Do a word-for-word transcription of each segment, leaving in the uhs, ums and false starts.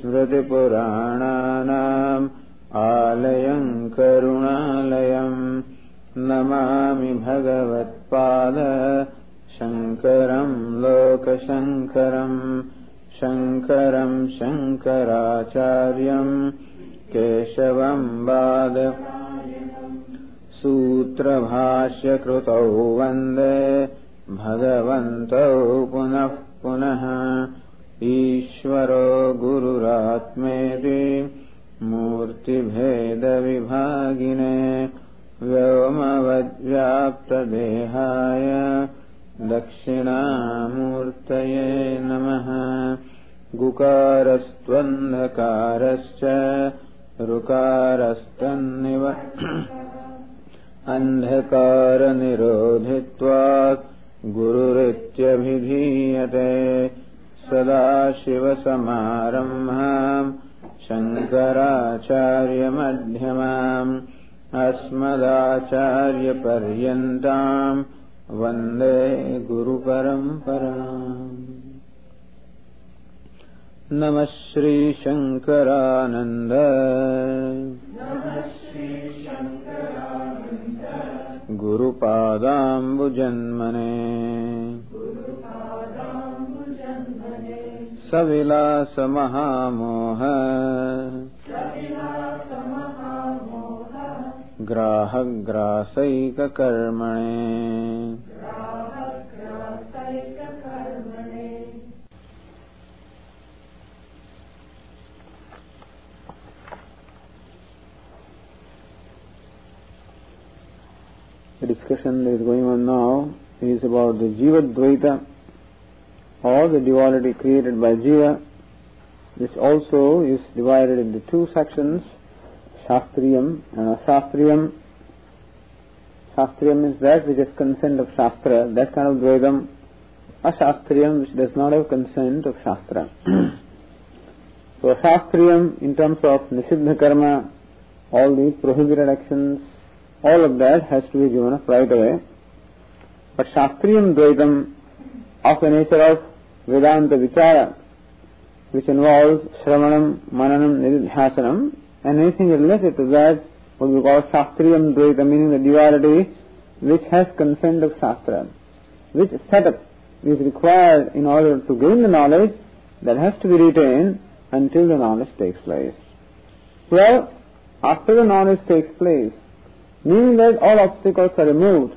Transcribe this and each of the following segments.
स्मृतिपुराणानाम् आलयं करुणालयं नमामि भगवत्पाद शङ्करं लोकशङ्करं शङ्करं शङ्कराचार्यं केशवं वाद सूत्रभाष्यकृतौ वन्दे भगवन्तौ पुनः पुनः ईश्वरो गुरुरात्मेति मूर्तिभेदविभागिने व्योमवद्व्याप्तदेहाय दक्षिणामूर्तये नमः। गुकारस्त्वन्धकारश्च ऋकारस्तन्निव अन्धकारनिरोधित्वात् गुरुरित्यभिधीयते। सदाशिवसमारम्भाम् शङ्कराचार्यमध्यमाम् अस्मदाचार्यपर्यन्ताम् वन्दे गुरुपरम्पराम्। नमः श्रीशङ्करानन्द गुरुपादाम्बुजन्मने सविलासमहामोह ग्राहग्रासैककर्मणे। The discussion that is going on now is about the Jiva-Dvaita, or the duality created by Jiva. This also is divided into two sections, Shastriyam and Asastriyam. Shastriyam is that which has consent of Shastra, that kind of Dvaitam. Asastriyam which does not have consent of Shastra. So Asastriyam, in terms of Nisiddha Karma, all the prohibited actions, all of that has to be given up right away. But Shastriyam Dvaitam, of the nature of Vedanta Vichara, which involves Shravanam, Mananam, Nididhyasanam, and anything related to that would be called Shastriyam Dvaita, meaning the duality which has consent of Shastra, which setup is required in order to gain the knowledge that has to be retained until the knowledge takes place. Well, after the knowledge takes place, meaning that all obstacles are removed,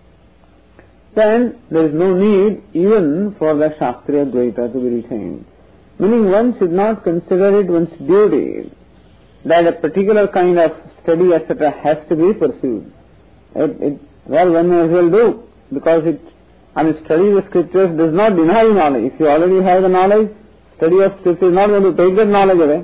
then there is no need even for the Shastriya Dvaita to be retained. Meaning one should not consider it one's duty that a particular kind of study, et cetera, has to be pursued. It, it, well, one may as well do, because it, I mean, study the scriptures does not deny knowledge. If you already have the knowledge, study of scripture is not going to take that knowledge away.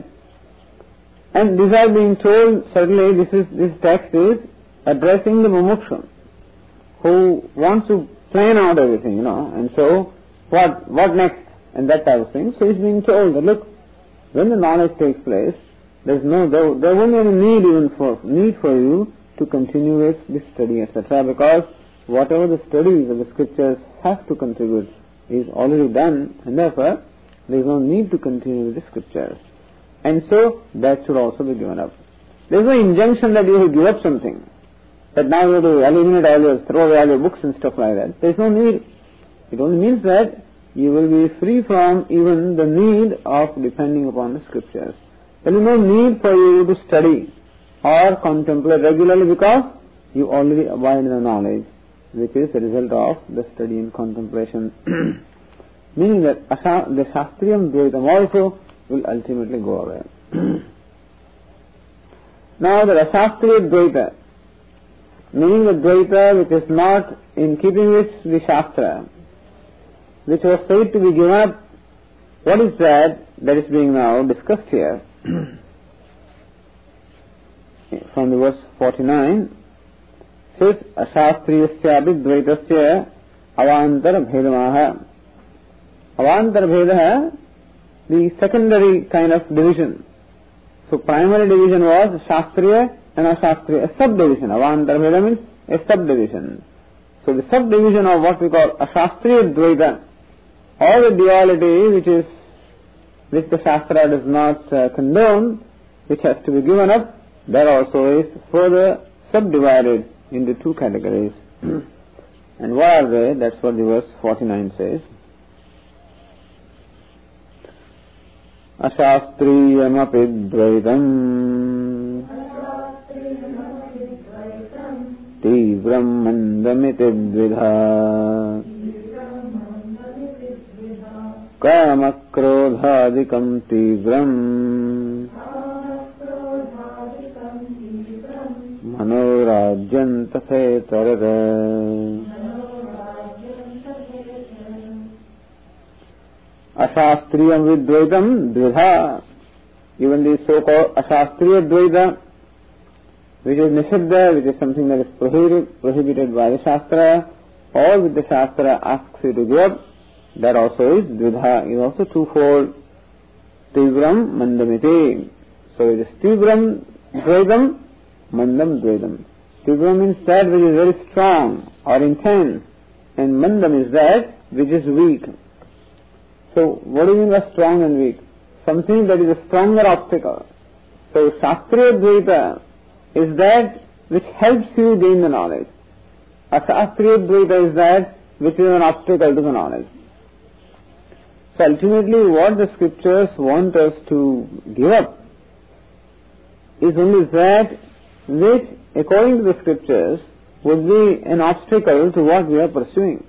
And these are being told, certainly this is, this text is addressing the mumuksha, who wants to plan out everything, you know, and so what what next, and that type of thing. So he's being told that, look, when the knowledge takes place, there's no, there, there won't be any need even for, need for you to continue with this study, et cetera, because whatever the studies of the scriptures have to contribute is already done, and therefore there is no need to continue with the scriptures. And so that should also be given up. There is no injunction that you will give up something, that now you have to eliminate all your, throw away all your books and stuff like that. There is no need. It only means that you will be free from even the need of depending upon the scriptures. There is no need for you to study or contemplate regularly, because you already abide in the knowledge, which is the result of the study and contemplation. Meaning that the Shastriyam Dvaitam also will ultimately go away. Now the Asastriya Dvaita, meaning the Dvaita which is not in keeping with the Shastra, which was said to be given up, what is that that is being now discussed here? From the verse forty-nine, says Asastriyasyapi Dvaitasya Avantara Bhedamaha. Avantara Bhedaha, the secondary kind of division. So primary division was Shastriya and Asastriya, a subdivision. Avantara Bheda means a subdivision. So the subdivision of what we call Asastriya Dvaita, or the duality which is which the Shastra does not uh, condone, which has to be given up, that also is further subdivided into two categories. And what are they? That's what the verse forty-nine says. Ashastriyamapi dvaitam tivram mandamiti dvidha kamakrodhadikam tivram manorajyam tasetarara. Ashastriyam vidvaitam dvidha. Even the so-called Ashastriya Dvaita, which is Nishiddha, which is something that is prohibited, prohibited by the Shastra, or with the Shastra asks you to give up, that also is Dvidha, is also twofold. Tivram mandamiti. So it is Tivram Dvaitam, Mandam Dvaitam. Tivram means that which is very strong or intense, and Mandam is that which is weak. So, what do you mean by strong and weak? Something that is a stronger obstacle. So, Shastriya Dvaita is that which helps you gain the knowledge. Ashastriya Dvaita is that which is an obstacle to the knowledge. So, ultimately, what the scriptures want us to give up is only that which, according to the scriptures, would be an obstacle to what we are pursuing.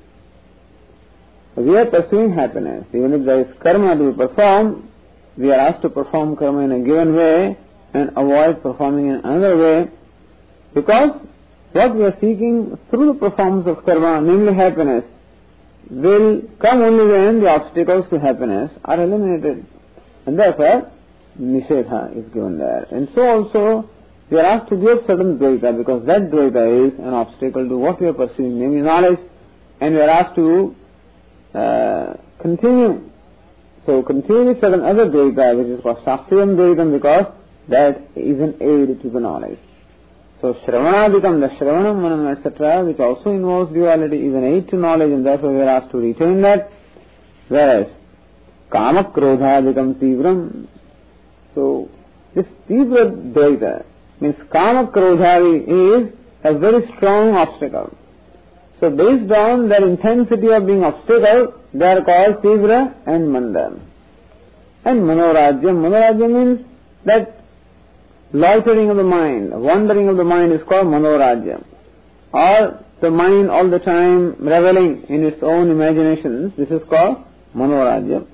We are pursuing happiness. Even if there is karma to be performed, we are asked to perform karma in a given way and avoid performing in another way, because what we are seeking through the performance of karma, namely happiness, will come only when the obstacles to happiness are eliminated. And therefore, Nishedha is given there. And so also, we are asked to give certain Dvaita, because that Dvaita is an obstacle to what we are pursuing, namely knowledge, and we are asked to Uh, continue. So continue with certain other Dvaita, which is called Shastriyam Dvaitam, because that is an aid to the knowledge. So Shravanadikam, the Shravanam, Manam, et cetera, which also involves duality, is an aid to knowledge, and therefore we are asked to retain that. Whereas Kamakrodhadikam Tivram, so this Tivra Dvaita means Kamakrodhadi is a very strong obstacle. So based on their intensity of being obstacle, they are called Tivra and Manda. And Manorajyam, Manorajyam means that loitering of the mind, wandering of the mind is called Manorajyam. Or the mind all the time reveling in its own imaginations, this is called Manorajyam.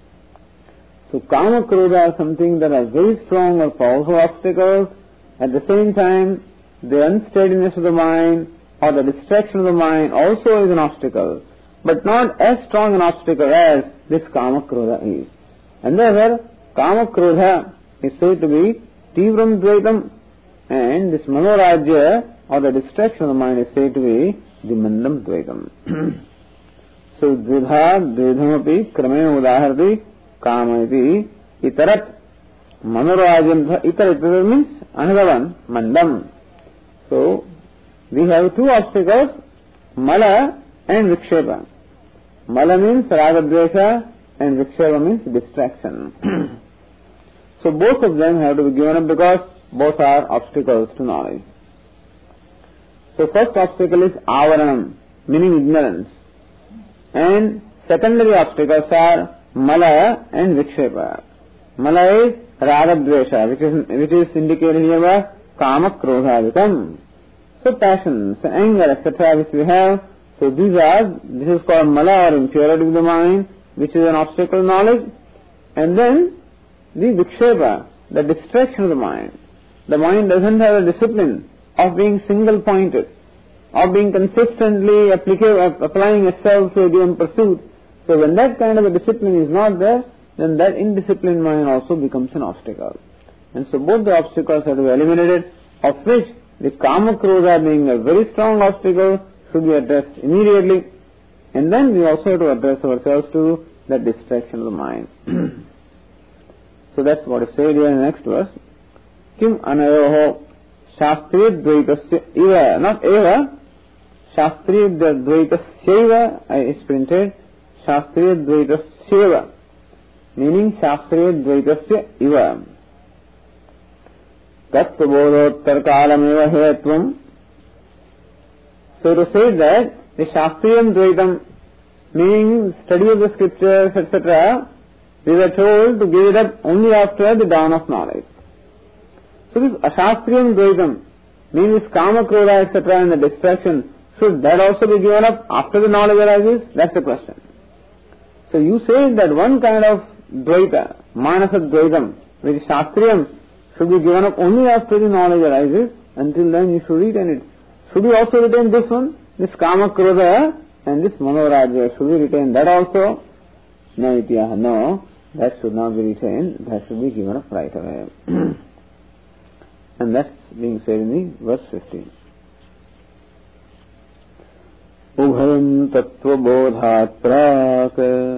So Kama Krodha are something that are very strong or powerful obstacles. At the same time, the unsteadiness of the mind or the distraction of the mind also is an obstacle, but not as strong an obstacle as this Kama Krodha is. And therefore, Kama Krodha is said to be Tivram Dvaitam, and this Manorajya or the distraction of the mind is said to be the Mandam Dvaitam. So, Dvidha, Dvidhamapi, Kramena Udaharati, Kama iti, Itarat, Manorajyam, Itarat means another one, Mandam. So, we have two obstacles, Mala and Vikshepa. Mala means Ragadvesha and Vikshepa means distraction. So both of them have to be given up because both are obstacles to knowledge. So first obstacle is Avaranam, meaning ignorance. And secondary obstacles are Mala and Vikshepa. Mala is Ragadvesha, which is, which is indicated here by Kama Krodhadikam. So passions, anger, et cetera, which we have, so these are, this is called Mala or impurity of the mind, which is an obstacle to knowledge. And then the Vikshepa, the distraction of the mind. The mind doesn't have a discipline of being single-pointed, of being consistently applica- applying itself to a given pursuit. So when that kind of a discipline is not there, then that indisciplined mind also becomes an obstacle. And so both the obstacles have to be eliminated, of which the Kama Krodha being a very strong obstacle should be addressed immediately. And then we also have to address ourselves to that distraction of the mind. So that's what is said here in the next verse. Kim anayoho shastriya dvaitasya eva, not eva, shastriya dvaitasyeva is printed, shastriya dvaitasyeva. meaning Shastriya Dvaitasya iva. Tattva-bodhottar kalameva hetvam. So to say that the Shastriyam Dvaitam, meaning study of the scriptures, et cetera, we were told to give it up only after the dawn of knowledge. So this Ashastriyam Dvaitam, meaning this Kama, Krodha, et cetera, and the distraction, should that also be given up after the knowledge arises? That's the question. So you say that one kind of Dvaita, Manasa Dvaitam, which is Shastriyam, should be given up only after the knowledge arises. Until then you should retain it. Should we also retain this one? This Kama, Krodha and this Manorajya, should we retain that also? No, Ityaha, no. That should not be retained. That should be given up right away. And that's being said in the verse fifteen. Ubhayam tattva bodhat prak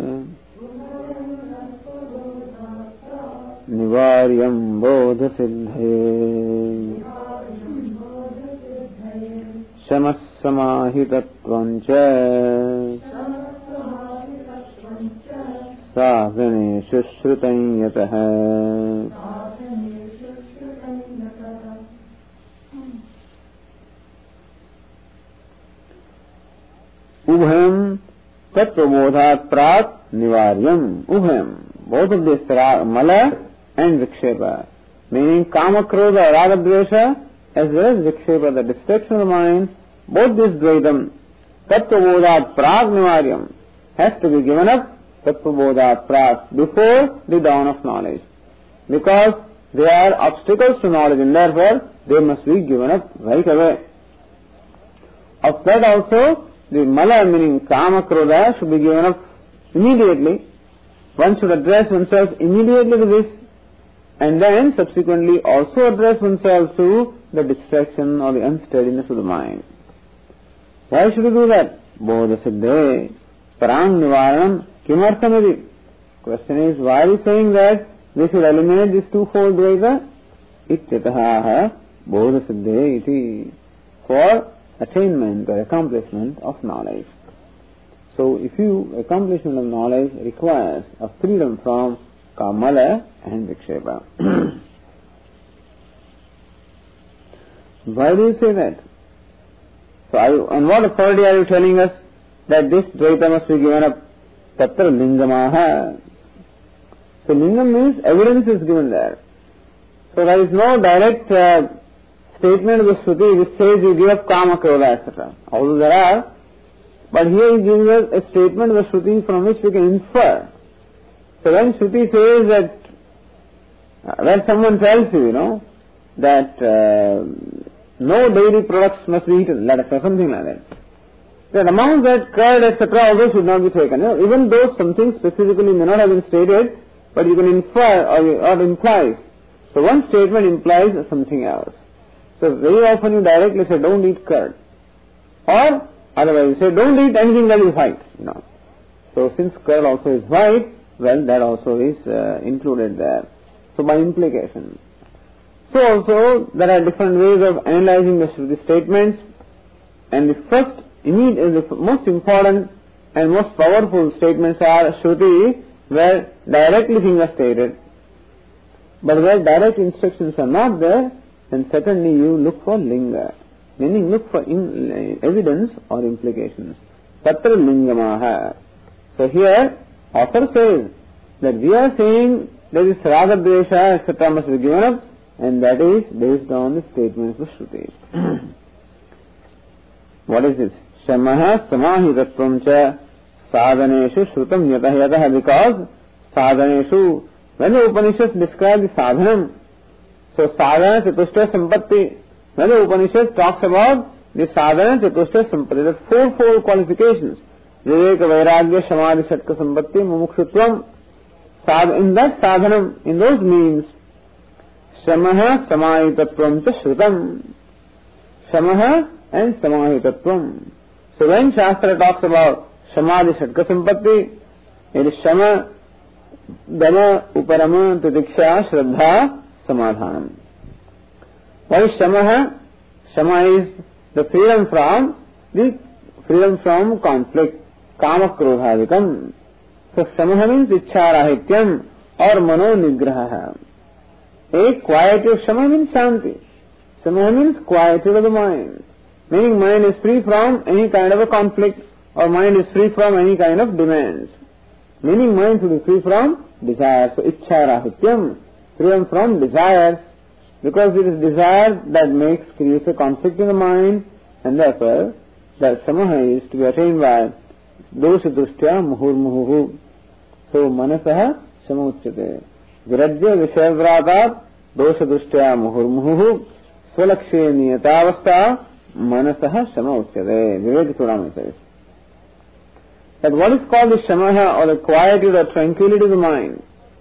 nivaryam bodha siddhe shamas samahitatvam sadhaneshu shrutam yatah. Ubhayam tattva-bodhat prak nivaryam. Ubhayam, both of this, mala and vikshepa, meaning kama, krodha, raga, dvesha, as well as vikshepa, the distraction of the mind, both this dvaitam, tattva-bodhat prak nivaryam, has to be given up, tattva-bodhat prak, before the dawn of knowledge. Because they are obstacles to knowledge and therefore they must be given up right away. Of that also, the mala, meaning kama, krodha, should be given up immediately. One should address oneself immediately to this, and then subsequently also address oneself to the distraction or the unsteadiness of the mind. Why should we do that? Bodha siddhe parang nivaranam kimarthamidi. Question is, why are we saying that we should eliminate this twofold dvaita? Ityataha bodha siddhe iti. For attainment or accomplishment of knowledge. So if you, accomplishment of knowledge requires a freedom from kamala and vikshepa. Why do you say that? So are you, on what authority are you telling us that this dvaita must be given up? Tatra lingamaha. So lingam means evidence is given there. So there is no direct uh, statement of the Shruti which says you give up kama, krodha, et cetera. Although there are, but here he gives us a statement of the Shruti from which we can infer. So when Shruti says that, uh, when someone tells you, you know, that uh, no dairy products must be eaten, let us say something like that. That among that curd, et cetera, also should not be taken. You know, even though something specifically may not have been stated, but you can infer or, or implies. So one statement implies something else. So very often you directly say, don't eat curd. Or otherwise you say, don't eat anything that is white. You know. So since curd also is white, well, that also is uh, included there. So by implication. So also there are different ways of analyzing the Shruti statements. And the first, immediate, the most important and most powerful statements are Shruti, where directly things are stated. But where direct instructions are not there, then certainly you look for linga, meaning look for in, uh, evidence or implications. Tatra lingamaha. So here, author says that we are saying that this raga, dvesha, et cetera must be given up, and that is based on the statements of Shruti. What is this? Shamaha samahitatvam cha sadhaneshu shrutam yatah yatah. Because sadhaneshu, when the Upanishads describe the sadhanam, so sadhana chatushta sampatti, when the Upanishads talks about the sadhana chatushta sampatti, that fourfold qualifications, viveka, vairagya, samadhi, satka sampatti, mumukshutvam, in that sadhanam, in those means, shamaha samahitatvam cha shrutam, shamaha and samahitatvam. So when Shastra talks about samadhi, satka sampatti, it is shama, dama, uparama, titiksha, shraddha, samadhanam. What is shamaha? Shama is the freedom from the freedom from conflict, kama, krodha, vikam. So Samaha means Ichcharahityam or Mano Nigraha. A quietude, Shama means Shanti. Samaha means quietude of the mind. Meaning mind is free from any kind of a conflict, or mind is free from any kind of demands. Meaning mind should be free from desire. So Ichcharahityam, freedom from desires, because it is desire that makes, creates a conflict in the mind, and therefore that Samaha is to be attained by Dosha Dushtya Muhurmuhu. So Manasaha Samauchyate. Virajya Vishayavratat Dosha Dushtya Muhurmuhu Swalakshe Niyatavastha Manasaha Samauchyate. Vivek Chudamani says that what is called the Shamaha or the quietude or tranquility of the mind,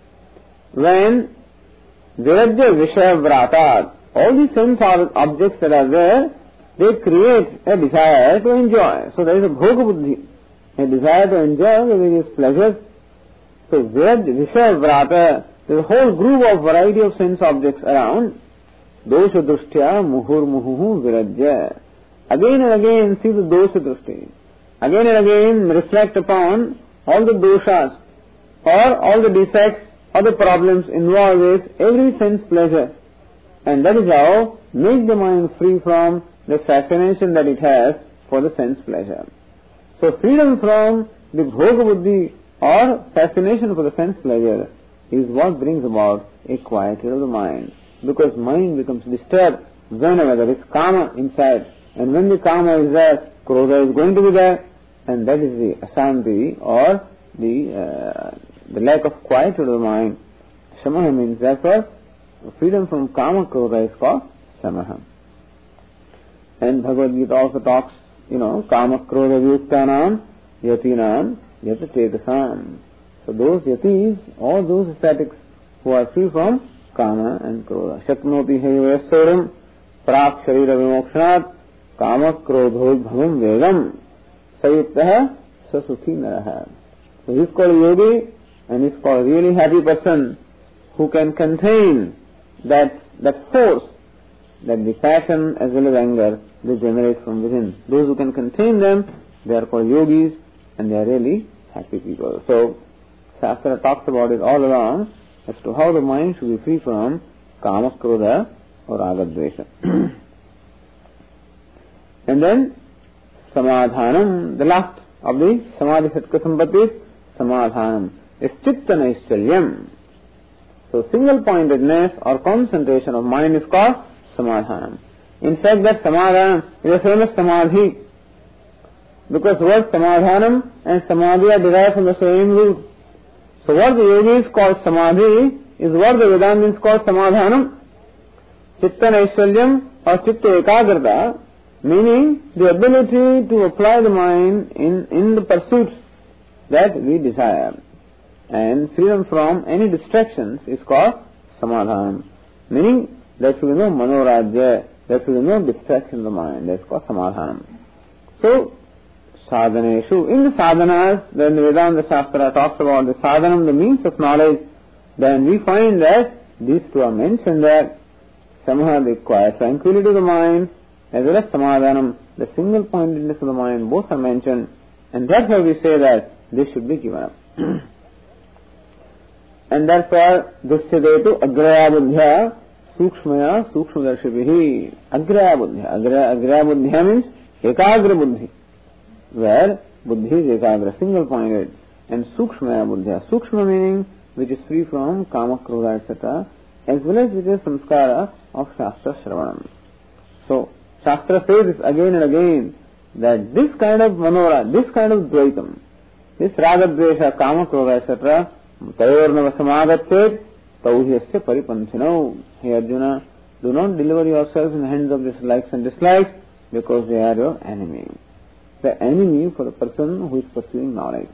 when Virajya Vishayavratat, all these sense objects that are there, they create a desire to enjoy. So there is a bhoga buddhi, a desire to enjoy the various pleasures. So Virajya Vishayavratat, there is a whole group of variety of sense objects around. Dosha Dushtya Muhur Muhuhu Virajya. Again and again see the Dosha Drushti. Again and again reflect upon all the doshas or all the defects or the problems involved with every sense pleasure. And that is how make the mind free from the fascination that it has for the sense pleasure. So freedom from the bhoga buddhi or fascination for the sense pleasure is what brings about a quietude of the mind. Because mind becomes disturbed whenever there is kama inside. And when the kama is there, krodha is going to be there. And that is the asanti or the uh, the lack of quietude of the mind. Shamaha means therefore freedom from kama krodha is called Shamaha. And Bhagavad Gita also talks, you know, kama krodha vyuktanam yatinam yatatetasam. So those yatis, all those ascetics who are free from kama and krodha. Shaknoti hevayasoram prak sharira vimokshanat kama krodhodbhavam vegam sayuktah sasukhi naraha. So he is called a yogi and he is called a really happy person who can contain that that force, that the passion as well as anger, they generate from within. Those who can contain them, they are called yogis and they are really happy people. So Shastra talks about it all along as to how the mind should be free from kama, krodha or ragadvesha. And then samadhanam, the last of the samadhi satka sampattis, samadhanam is chitta naischalyam. So single pointedness or concentration of mind is called samadhanam. In fact, that samadhanam is the same as samadhi, because the word samadhanam and samadhi are derived from the same root. So what the yogis call samadhi is what the Vedantins call samadhanam. Chitta naischalyam or chitta ekagrata, meaning the ability to apply the mind in, in the pursuits that we desire. And freedom from any distractions is called samadhanam. Meaning there should be no manorajya, there should be no distraction of the mind. That's called samadhanam. So, sadhaneshu, in the sadhanas, when the Vedanta Shastra talks about the sadhanam, the means of knowledge, then we find that these two are mentioned there. Samaha, the quiet tranquility of the mind, as well as samadhanam, the single pointedness of the mind, both are mentioned. And that's why we say that this should be given up. And therefore, dusyadetu agraya buddhya sukshmaya sukshmadarshibhihi. Agraya buddhya. Agraya, agraya buddhya means ekagra buddhi, where buddhi is ekagra, single pointed. And sukshmaya buddhya. Sukshma meaning which is free from kama, krodha, et cetera, as well as with the samskara of Shastra Shravanam. So, Shastra says this again and again, that this kind of manora, this kind of dvaitam, this ragadvesha, kama, krodha, et cetera, tayornava samagatsed, tauhyasya paripanthinau. Hey Arjuna, do not deliver yourself in the hands of these likes and dislikes, because they are your enemy. The enemy for the person who is pursuing knowledge.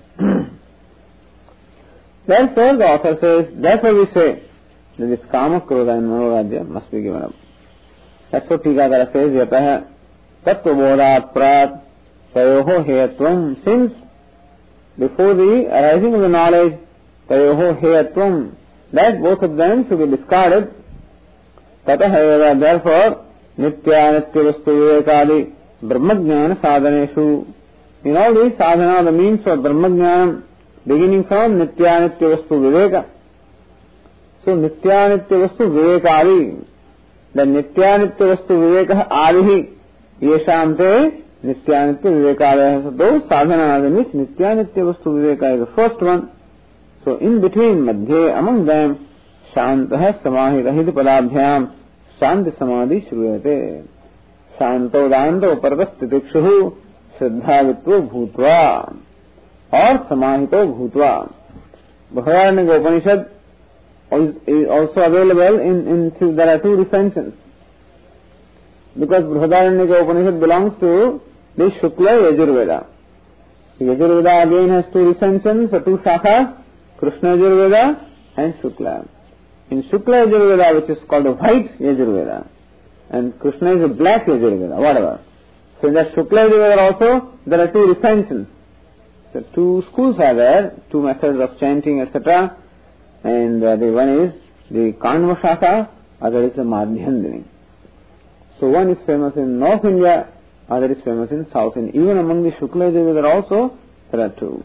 Therefore, the author says, therefore we say that this kama, krodha and manorajya must be given up. That's what Tikakara says, yatah tattvabodhat prat tayoho heyatvam. Since before the arising of the knowledge, tayoho heyatvam, that both of them should be discarded. Tatah eva, therefore, nitya nitya vastu vivekadi brahmajnana sadhaneshu. In all these sadhana, the means of brahmajnana, beginning from Nityanitya Vastu Viveka. So Nityanitya Vastu Vivekari, the Nityanitya Vastu Viveka Arihi, Yeshamte Nityanitya Vivekari. So those sadhanas in which Nityanitya Vastu Viveka is the first one. So in between, Madhye, among them, Shantah Samahirahid Padabhyam, Shanti Samadhi Shruyate. Shanto Danto Parvastitikshuhu Shraddhavitva Bhutva or Samahito Bhutva. Brihadaranyaka Upanishad is also available in, in, there are two recensions. Because Brihadaranyaka Upanishad belongs to the Shukla Yajurveda. Yajurveda again has two recensions, two shakhas, Krishna Yajurveda and Shukla. In Shukla Yajurveda, which is called the white Yajurveda, and Krishna is a black Yajurveda, whatever. So in that Shukla Yajurveda also, there are two recensions. So two schools are there, two methods of chanting, et cetera. And uh, the one is the Kanva Shaka, other is the Madhyandini. So one is famous in North India, other is famous in South India. Even among the Shukla Yajurveda also, there are two.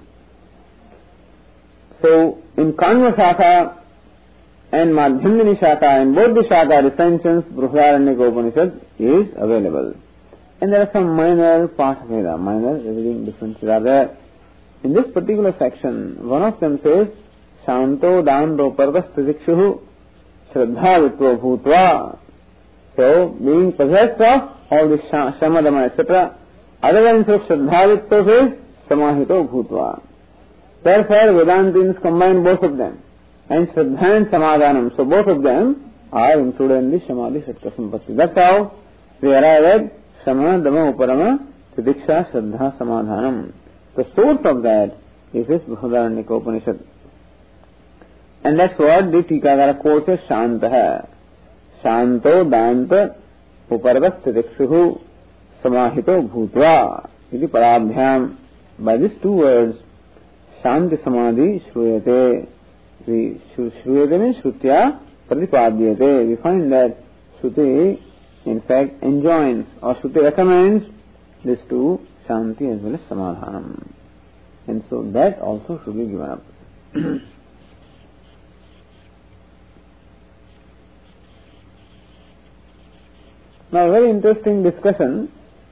So in Kanva Shaka and Madhyandini Shaka, in both the Shaka recensions, Brihadaranyaka Upanishad is available. And there are some minor parts of Veda, minor reading differences are there. In this particular section, one of them says, Shanto Dando Parvastitikshuhu Shraddhavitva Bhutva. So, being possessed of all the Shamadama, et cetera. Other than so, Shraddhavitva says, Samahito Bhutva. Therefore, Vedantins combine both of them. And Shraddha and Samadhanam. So, both of them are included in the Samadhi Sattva Sampatti. That's how we arrive at Shama, Dama, Uparama, Tidiksha, Shraddha, Samadhanam. The source of that is this Brihadaranyaka Upanishad. And that's what the Tikakara quotes as Shantaha. Shanto Danta Uparvastitikshuhu Samahito Bhutva. Iti Parabhyam. By these two words, Shanti Samadhi Shruyate. The Shruyate means Shrutya Pratipadyate. We find that Shruti in fact enjoins or Shruti recommends these two, Shanti as well as Samadhanam. And so that also should be given up. Now, a very interesting discussion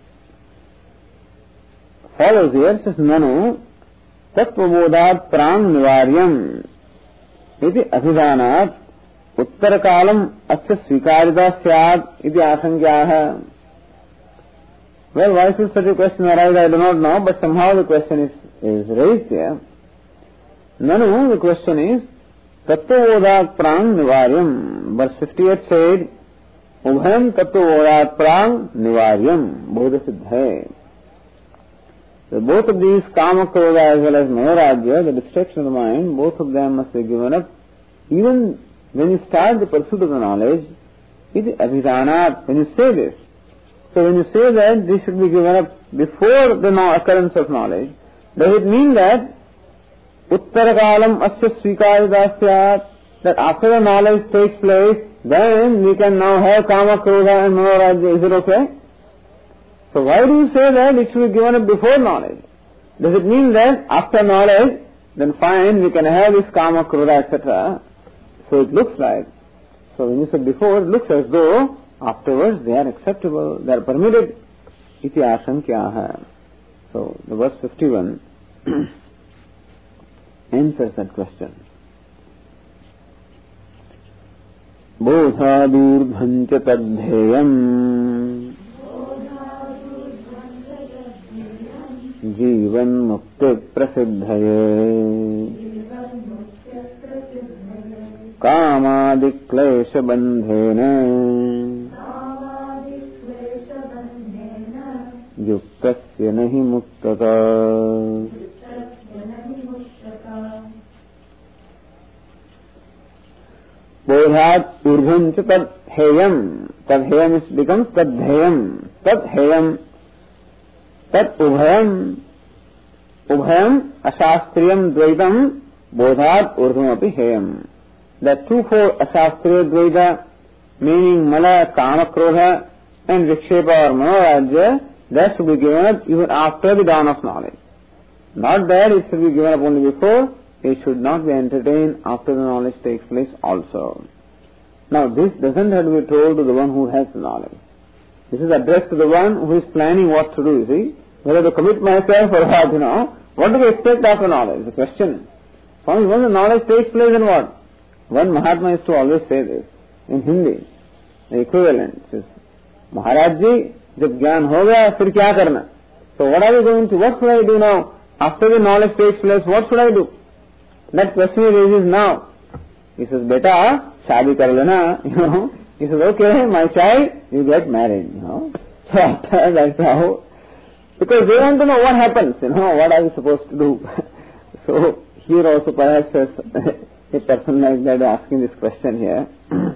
follows here. It says, Nanu Tattvabodat Prang Nivaryam iti Abhidanat Uttarakalam Asya Svikarita Syat iti Asankyaha. Well, why should such a question arise, I do not know, but somehow the question is, is raised here. Nanu, the question is, Tattvabodat Prang Nivaryam. Verse fifty-eight said, Ubhayam Tattvabodat Prang Nivaryam Bodha Siddhaye. So both of these, Kama Krodha as well as Manorajya, the distraction of the mind, both of them must be given up. Even when you start the pursuit of the knowledge, it is Abhidanat, when you say this. So when you say that this should be given up before the occurrence of knowledge, does it mean that Uttarakalam Asya Svikarita Syat, that after the knowledge takes place, then we can now have Kama, Krodha and Manorajya? Is it okay? So why do you say that it should be given up before knowledge? Does it mean that after knowledge, then fine, we can have this Kama, Krodha, et cetera. So it looks like, so when you say before, it looks as though afterwards they are acceptable, they are permitted. Iti asankyaha. So the verse fifty-one answers that question. Bodhadurdhancha tadheyam Jivan mukti prasiddhaye Kamadiklesha bandhena Yuktasya nahi muktata. Bodhat urdhvam cha tadheyam. Tadheyam is becomes tadheyam. Tadheyam. Tad ubhayam. Ubhayam asastriyam dvaitam bodhat urdhvam api heyam. That twofold asastriya dvaita, meaning mala, kama, krodha and vikshepa or manorajya, that should be given up even after the dawn of knowledge. Not that it should be given up only before, it should not be entertained after the knowledge takes place also. Now this doesn't have to be told to the one who has the knowledge. This is addressed to the one who is planning what to do, you see. Whether to commit myself or what, you know. What do we expect after knowledge? The question. Once the knowledge takes place, then what? One Mahatma used to always say this in Hindi. The equivalent says, Maharaj ji, jab gyan ho gaya, fir kya karna? So what are we going to, what should I do now? After the knowledge takes place, what should I do? That question he raises now. He says, beta, shaadi kar lena, you know. He says, okay, my child, you get married, you know. So after that's how, because they want to know what happens, you know, what are we supposed to do? So here also perhaps a person like that asking this question here.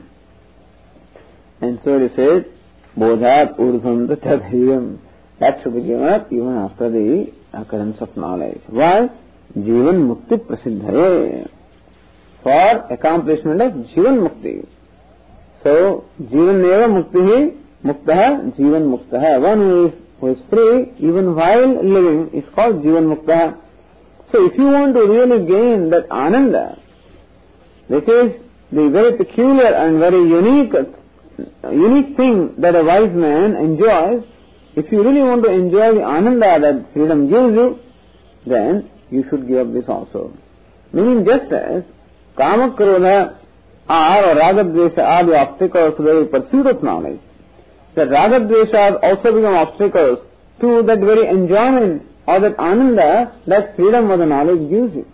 And so he says, bodhat urdhvam tadhiyam. That should be given up even after the occurrence of knowledge. Why? Jivan mukti prasiddhaye. For accomplishment of jivan mukti. So, jivan neva muktihi muktaha jivan muktaha. One who is, who is free even while living is called jivan muktaha. So if you want to really gain that ananda, this is the very peculiar and very unique, unique thing that a wise man enjoys. If you really want to enjoy the ananda that freedom gives you, then you should give up this also. Meaning just as kama krodha are or ragadvesha are the obstacles to the pursuit of knowledge, that ragadvesha also become obstacles to that very enjoyment or that ananda that freedom of the knowledge gives you.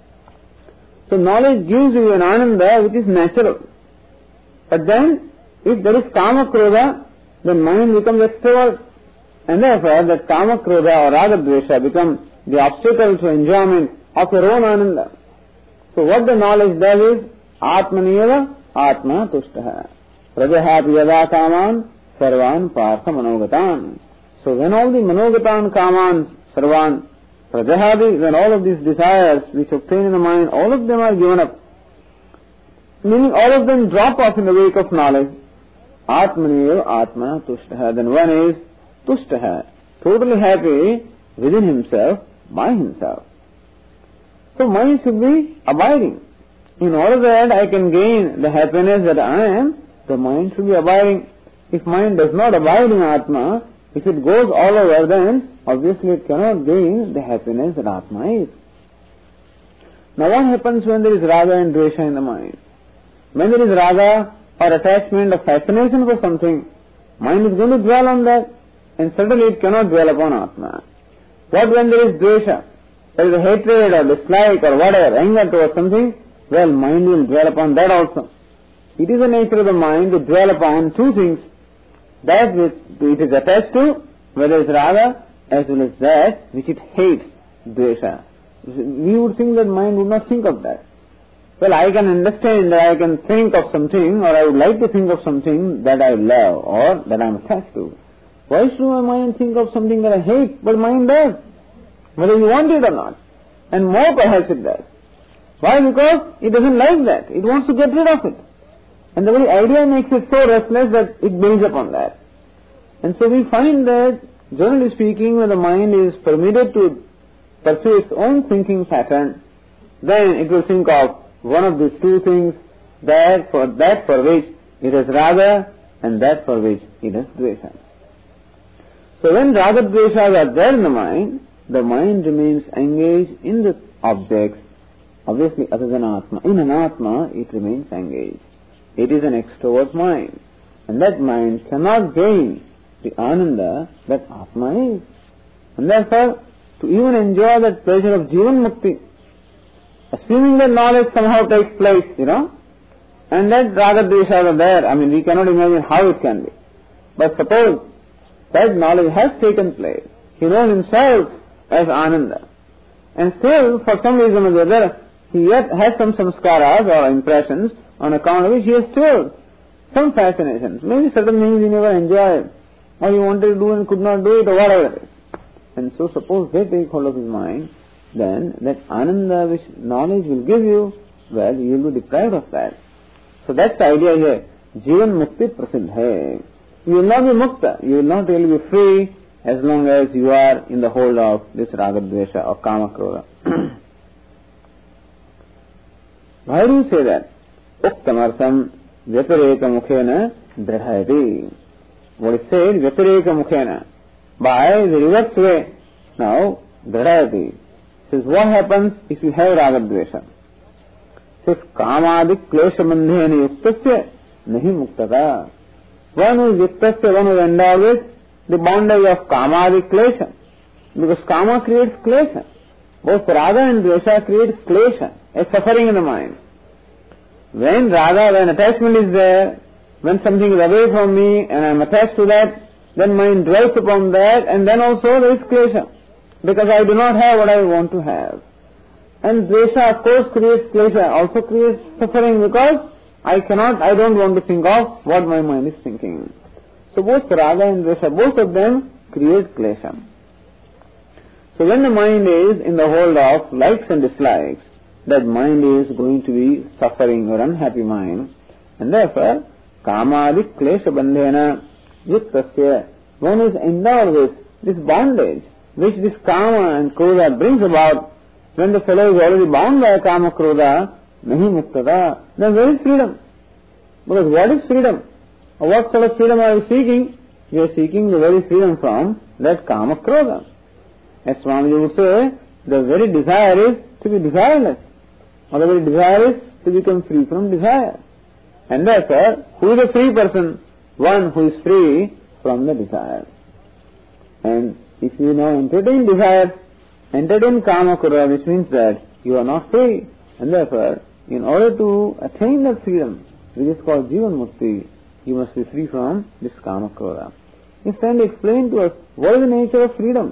So knowledge gives you an ananda which is natural. But then, if there is kama krodha, then mind becomes extrovert. And therefore, that kama krodha or ragadvesha become the obstacle to enjoyment of your own ananda. So what the knowledge does is, atmaniyava atma tushtaha. Prajahat yada kaman sarvan partha manogatan. So when all the manogatan kaman sarvan prajahadi, when all of these desires which obtain in the mind, all of them are given up. Meaning all of them drop off in the wake of knowledge. Atmaniyava atma tushtaha. Then one is tushtaha, totally happy within himself, by himself. So mind should be abiding. In order that I can gain the happiness that I am, the mind should be abiding. If mind does not abide in Atma, if it goes all over, then obviously it cannot gain the happiness that Atma is. Now what happens when there is raga and dvesha in the mind? When there is raga or attachment or fascination for something, mind is going to dwell on that, and certainly it cannot dwell upon Atma. What when there is dvesha? There is a hatred or dislike or whatever, anger towards something, well, mind will dwell upon that also. It is the nature of the mind to dwell upon two things. That which it is attached to, whether it's raga, as well as that which it hates, dvesha. We would think that mind would not think of that. Well, I can understand that I can think of something, or I would like to think of something that I love or that I am attached to. Why should my mind think of something that I hate? But mind does, whether you want it or not. And more perhaps it does. Why? Because it doesn't like that. It wants to get rid of it. And the very idea makes it so restless that it builds upon that. And so we find that, generally speaking, when the mind is permitted to pursue its own thinking pattern, then it will think of one of these two things, that for that for which it has raga and that for which it has dvesha. So when raga dveshas are there in the mind, the mind remains engaged in the objects, obviously other than Atma. In an Atma, it remains engaged. It is an extrovert mind. And that mind cannot gain the ananda that Atma is. And therefore, to even enjoy that pleasure of Jivan Mukti, assuming that knowledge somehow takes place, you know, and that raga dveshas are there, I mean, we cannot imagine how it can be. But suppose that knowledge has taken place, he knows himself as Ananda, and still, for some reason or the other, he yet has some samskaras or impressions on account of which he has still some fascinations. Maybe certain things he never enjoyed, or he wanted to do and could not do it, or whatever it is. And so suppose they take hold of his mind, then that Ananda which knowledge will give you, well, you will be deprived of that. So that's the idea here. Jivan Mukti Prasiddha. You will not be mukta, you will not really be free as long as you are in the hold of this ragadvesha or kama krodha. Why do you say that? Uktamartham vyapareka mukhena dradhayati. What is said, vyapareka mukhena, by the reverse way. Now, dradhayati says, what happens if you have ragadvesha? Says, kamadik klesha bandhena yuktasya nahi muktata. One who is yuktasya, one who is endowed with the bondage of kamadik klesha. Because kama creates klesha. Both raga and dvesha creates klesha, a suffering in the mind. When raga, when attachment is there, when something is away from me and I am attached to that, then mind dwells upon that, and then also there is klesha. Because I do not have what I want to have. And dvesha of course creates klesha, also creates suffering, because I cannot, I don't want to think of what my mind is thinking. So both raga and dvesha, both of them create klesha. So when the mind is in the hold of likes and dislikes, that mind is going to be suffering or unhappy mind. And therefore, kamadik klesha bandhena yuktasya, one is endowed with this bondage, which this kama and krodha brings about. When the fellow is already bound by kama krodha, nahi muktata, then where is freedom? Because what is freedom? Or what sort of freedom are you seeking? You are seeking the very freedom from that kama krodha. As Swamiji would say, the very desire is to be desireless, or the very desire is to become free from desire. And therefore, who is a free person? One who is free from the desire. And if you now entertain desire, entertain kama krodha, which means that you are not free. And therefore, in order to attain that freedom, which is called Jivan Mukti, you must be free from this kama krodha. Instead, explain to us what is the nature of freedom.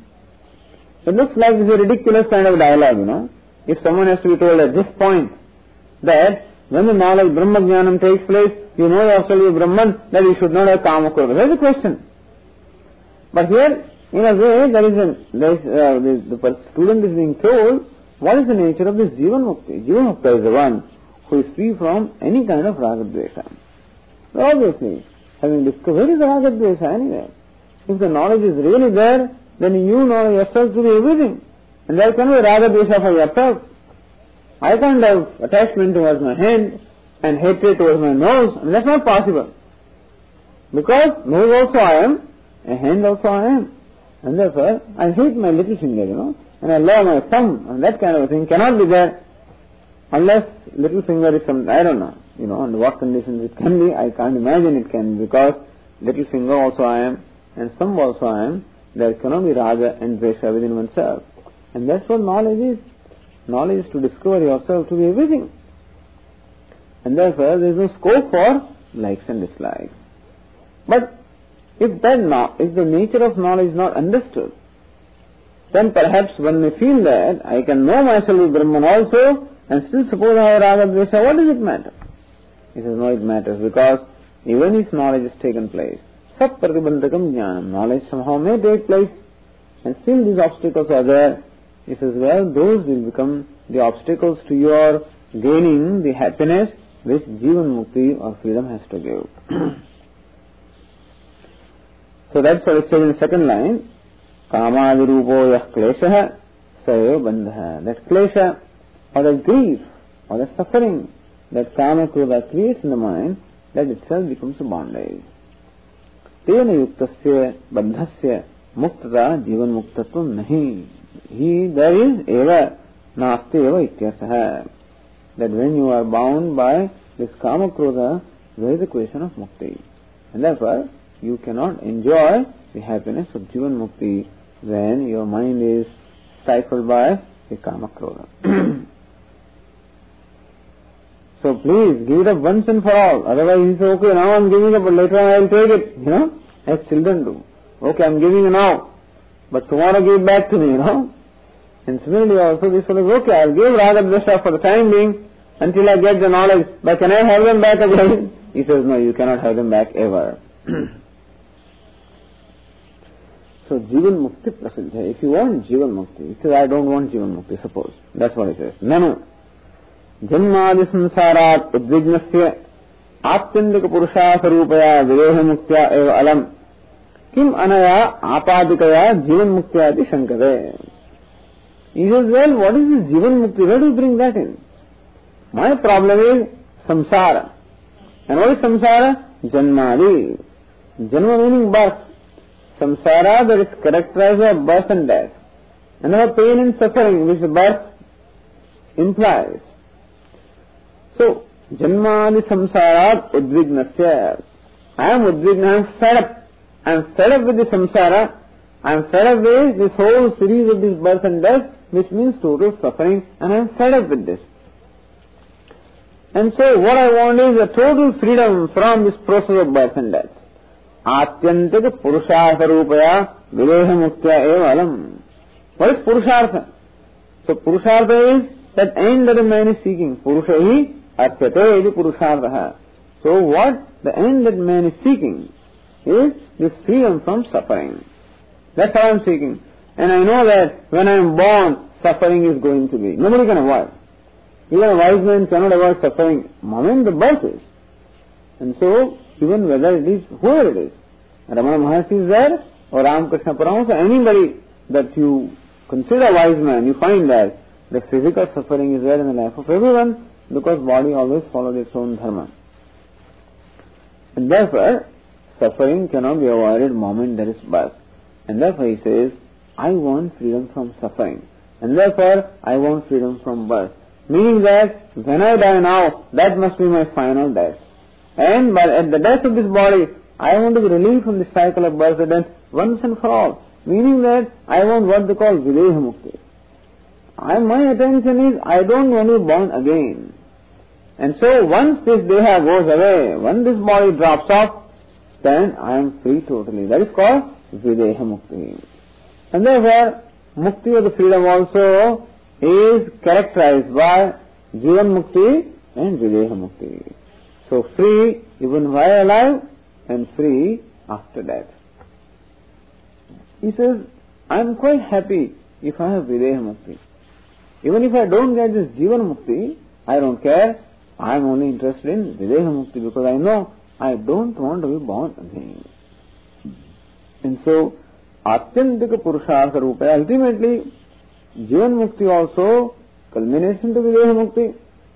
It looks like this is a ridiculous kind of dialogue, you know. If someone has to be told at this point that when the knowledge Brahma Jnanam takes place, you know yourself is Brahman, that you should not have kama krodha. That is the question. But here, in a way, there is a, there is, uh, the, the student is being told what is the nature of this Jivan Mukti. Jivan Mukta is the one who is free from any kind of ragadvesha. So obviously, having discovered what is ragadvesha anyway, if the knowledge is really there, then you know yourself to be everything. And there can be ragadvesha for yourself. I can't have attachment towards my hand and hatred towards my nose, and that's not possible. Because nose also I am, a hand also I am. And therefore, I hate my little finger, you know, and I love my thumb, and that kind of a thing cannot be there. Unless little finger is some, I don't know, you know, under what conditions it can be, I can't imagine it can be, because little finger also I am, and thumb also I am. There cannot be raga and dvesha within oneself. And that's what knowledge is. Knowledge is to discover yourself to be everything. And therefore, there is no scope for likes and dislikes. But if that no, if the nature of knowledge is not understood, then perhaps one may feel that I can know myself as Brahman also, and still suppose I have raga dvesha, what does it matter? He says, no, it matters, because even if knowledge has taken place, sat pratibandhakam jnanam, knowledge somehow may take place, and still these obstacles are there. He says, well, those will become the obstacles to your gaining the happiness which Jivan Mukti or freedom has to give. So that's what it says in the second line, Kamavirupo yah klesha sayo bandha. That klesha, or that grief, or that suffering that kama krodha creates in the mind, that itself becomes a bondage. Tena yuktasya bandhasya muktata jivan muktatvam nahi. He, there is eva nasti eva ityartha. That when you are bound by this kama krodha, there is a question of mukti. And therefore, you cannot enjoy the happiness of Jivan Mukti when your mind is stifled by the kama krodha. So please, give it up once and for all. Otherwise you say, okay, now I am giving up, but later on I will take it, you know, as children do. Okay, I am giving you now, but tomorrow give it back to me, you know. And similarly also this one is, okay, I will give raga dvesha for the time being until I get the knowledge, but can I have them back again? He says, no, you cannot have them back ever. So Jivan Mukti prasiddha. If you want Jivan Mukti, he says, I don't want Jivan Mukti, suppose. That's what he says. Nanu Janmadi samsarat udvignasya atyandika purusha sarupaya videha muktya eva alam Kim anaya apadikaya jivan muktya iti shankare. He says, well, what is this jivan mukti? Where do you bring that in? My problem is samsara. And what is samsara? Janmadi. Janma meaning birth. Samsara that is characterized by birth and death. And there are pain and suffering which the birth implies. So, Janmadi samsara udvignasya. I am udvigna, I am fed up. I am fed up with the samsara. I am fed up with this whole series of this birth and death, which means total suffering, and I am fed up with this. And so what I want is a total freedom from this process of birth and death. Atyantika purushartha rupaya videha muktya eva alam. What is purushartha? So purushartha is that end that a man is seeking. Purusha hi atyate iti purushartha. So what the end that man is seeking is this freedom from suffering. That's how I am seeking. And I know that when I am born, suffering is going to be. Nobody can avoid. Even a wise man cannot avoid suffering the moment the birth is. And so, even whether it is, whoever it is, Ramana Maharshi is there, or Ramakrishna Paramahansa, anybody that you consider a wise man, you find that the physical suffering is there in the life of everyone, because body always follows its own dharma. And therefore, suffering cannot be avoided the moment there is birth. And therefore he says, I want freedom from suffering. And therefore, I want freedom from birth. Meaning that, when I die now, that must be my final death. And by, at the death of this body, I want to be relieved from the cycle of birth and death once and for all. Meaning that, I want what they call videha mukti. I, my attention is, I don't want to be born again. And so, once this deha goes away, when this body drops off, then I am free totally. That is called videha mukti. And therefore, mukti of the freedom also is characterized by jivan mukti and videha mukti. So free even while alive and free after death. He says, I am quite happy if I have videha mukti. Even if I don't get this jivan mukti, I don't care. I am only interested in videha mukti because I know I don't want to be born again. And so, Atyantika Purushartha Rupaya, ultimately, Jivan Mukti also culmination to Videha Mukti.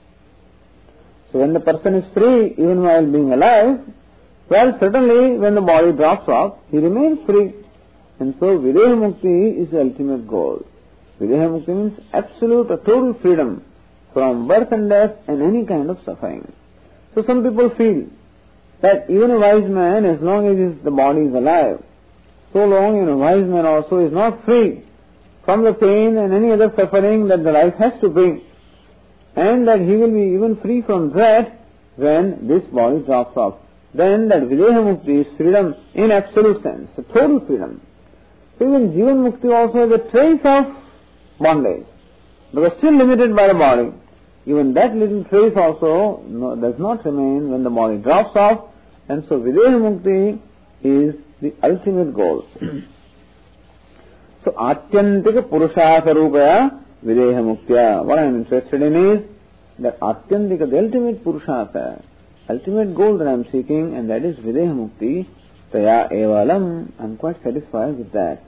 So when the person is free, even while being alive, well, certainly when the body drops off, he remains free. And so Videha Mukti is the ultimate goal. Videha Mukti means absolute or total freedom from birth and death and any kind of suffering. So some people feel that even a wise man, as long as his, the body is alive, so long even a wise man also is not free from the pain and any other suffering that the life has to bring, and that he will be even free from that when this body drops off. Then that Videha Mukti is freedom in absolute sense, a total freedom. So even Jivan Mukti also has a trace of bondage, because still limited by the body. Even that little trace also no, does not remain when the body drops off, and so Videha Mukti is the ultimate goal. So, Atyantika Purushartha Rupaya Videha Muktya. What I am interested in is that Atyantika, the ultimate Purushartha, ultimate goal that I am seeking, and that is Videha Mukti. Taya Evalam. I am quite satisfied with that.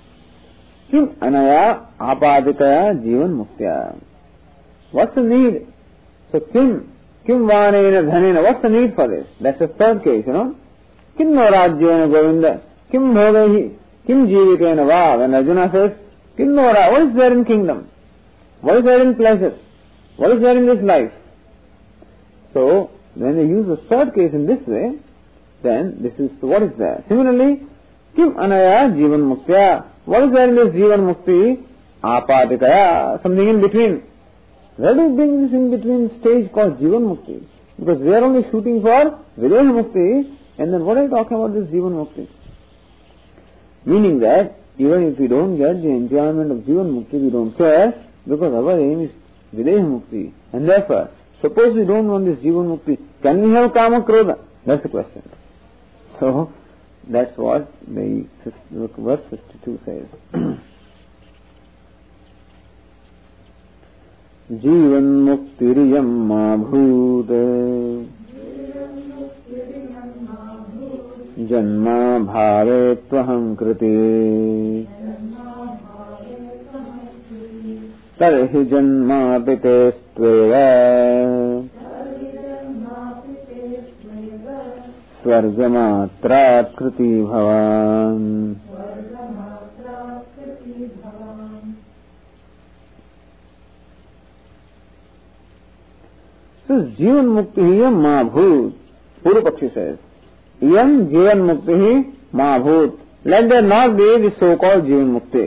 Kim Anaya Apadikaya Jivan Muktya. What's the need? So, Kim, Kim Vanena Dhanena, what's the need for this? That's the third case, you know. Kim no Rajyena Govinda, Kim Bhogahi, Kim Jivikena Va. When Arjuna says, Kim no Ra, what is there in kingdom? What is there in pleasure? What is there in this life? So, when they use the third case in this way, then this is what is there. Similarly, Kim Anaya Jivan Muktya. What is there in this Jivan Mukti? Apadikaya, something in between. Where do you bring this in between stage called Jivan Mukti? Because we are only shooting for Videha Mukti, and then what are you talking about this Jivan Mukti? Meaning that even if we don't get the enjoyment of Jivan Mukti, we don't care, because our aim is Videha Mukti. And therefore, suppose we don't want this Jivan Mukti, can we have Kama Krodha? That's the question. So, that's what the verse fifty-two says. Jivan Muktiriyam Ma Bhut जन्मा भावे त्वहं कृते तर्हि जन्मापि तेस्त्वेव स्वर्गमात्रात् कृति भवान्। So जीवन मुक्ति ही माँ भूत, पूर्व पक्षी says, यम जीवन मुक्ति ही माँ भूत, let there not be the so-called जीवन मुक्ति.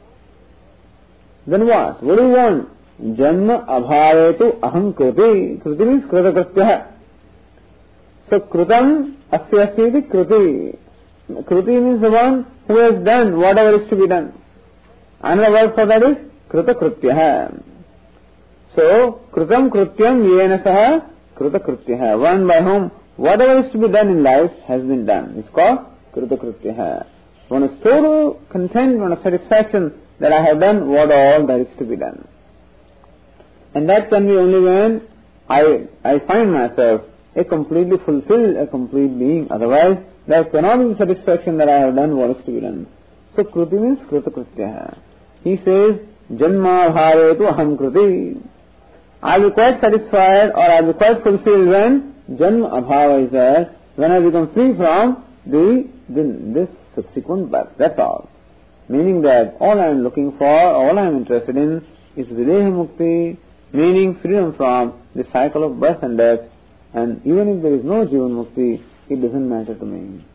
Then what? What do you want? जन्म अभावे तो अहं कृति, कृति means कृत कृत्यः. So कृतम अस्ति अस्ति इति कृति. Kriti means the one who has done whatever is to be done. Another word for that is krita krityaha. So, kritam krityam yena saha krita krityaha. One by whom whatever is to be done in life has been done. It's called krita krityaha. One is total content, one is satisfaction that I have done what all that is to be done. And that can be only when I, I find myself a completely fulfilled, a complete being. Otherwise, there cannot be satisfaction that I have done what is to be done. So, kriti means krita krityaha. He says, janma bhave tu aham kriti. I will be quite satisfied or I will be quite fulfilled when janma abhava is there, when I become free from the, the this subsequent birth. That's all. Meaning that all I am looking for, all I am interested in is videha mukti, meaning freedom from the cycle of birth and death. And even if there is no jivan mukti, it doesn't matter to me.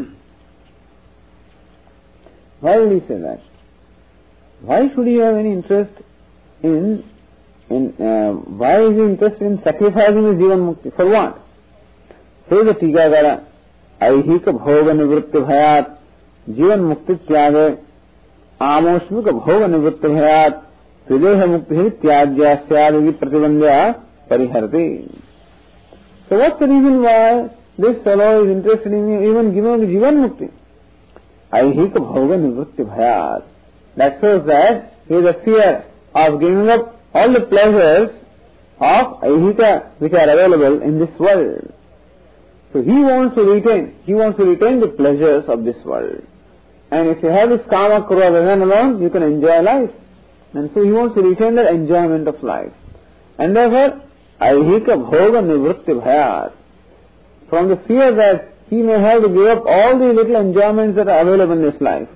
Why will he say that? Why should he have any interest in, in uh, why is he interested in sacrificing his jivan mukti? For what? Says the Tikakara, aihika bhoga nivritti bhayat, jivan mukti tyage, amoshmika bhoga nivritti bhayat, videha mukti tyagya syadagi pratibandhya pariharti. So what's the reason why this fellow is interested in even giving jivan mukti? Aihika bhoga nivritti bhayat. That shows that he has a fear of giving up all the pleasures of aihika which are available in this world. So he wants to retain, he wants to retain the pleasures of this world. And if you have this kama kruha vadan alone, you can enjoy life. And so he wants to retain that enjoyment of life. And therefore, aihika bhoga nivritti bhayat. From the fear that he may have to give up all the little enjoyments that are available in this life.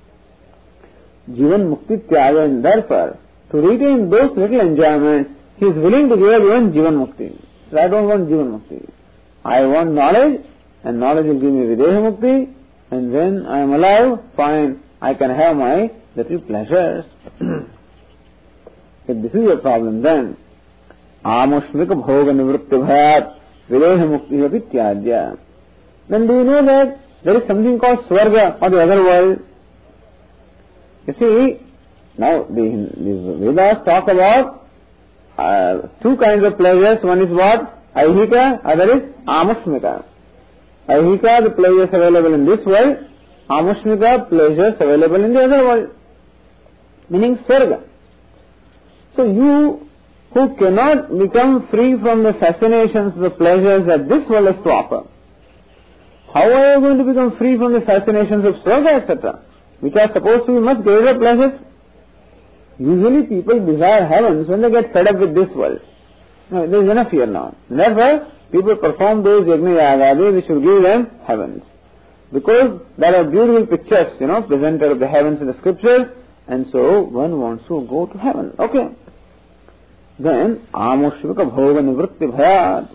Jivan mukti tyaga, and therefore, to retain those little enjoyments, he is willing to give up even jivan mukti. So I don't want jivan mukti. I want knowledge, and knowledge will give me videha mukti, and when I am alive, fine, I can have my little pleasures. If this is your problem, then amushmika bhoga nivritti bhayat videha mukti api tyajya. Then do you know that there is something called Swarga or the other world? You see, now the, the Vedas talk about uh, two kinds of pleasures. One is what? Aihika, other is amushmika. Aihika, the pleasures available in this world. Amushmika, pleasures available in the other world. Meaning Swarga. So you who cannot become free from the fascinations, the pleasures that this world has to offer, how are you going to become free from the fascinations of Swarga, et cetera, which are supposed to be much greater pleasures? Usually people desire heavens when they get fed up with this world. No, there is enough here now. Therefore, people perform those yajna yagadi which will give them heavens. Because there are beautiful pictures, you know, presented of the heavens in the scriptures, and so one wants to go to heaven. Okay. Then, amushvika bhoga nivritti bhayat.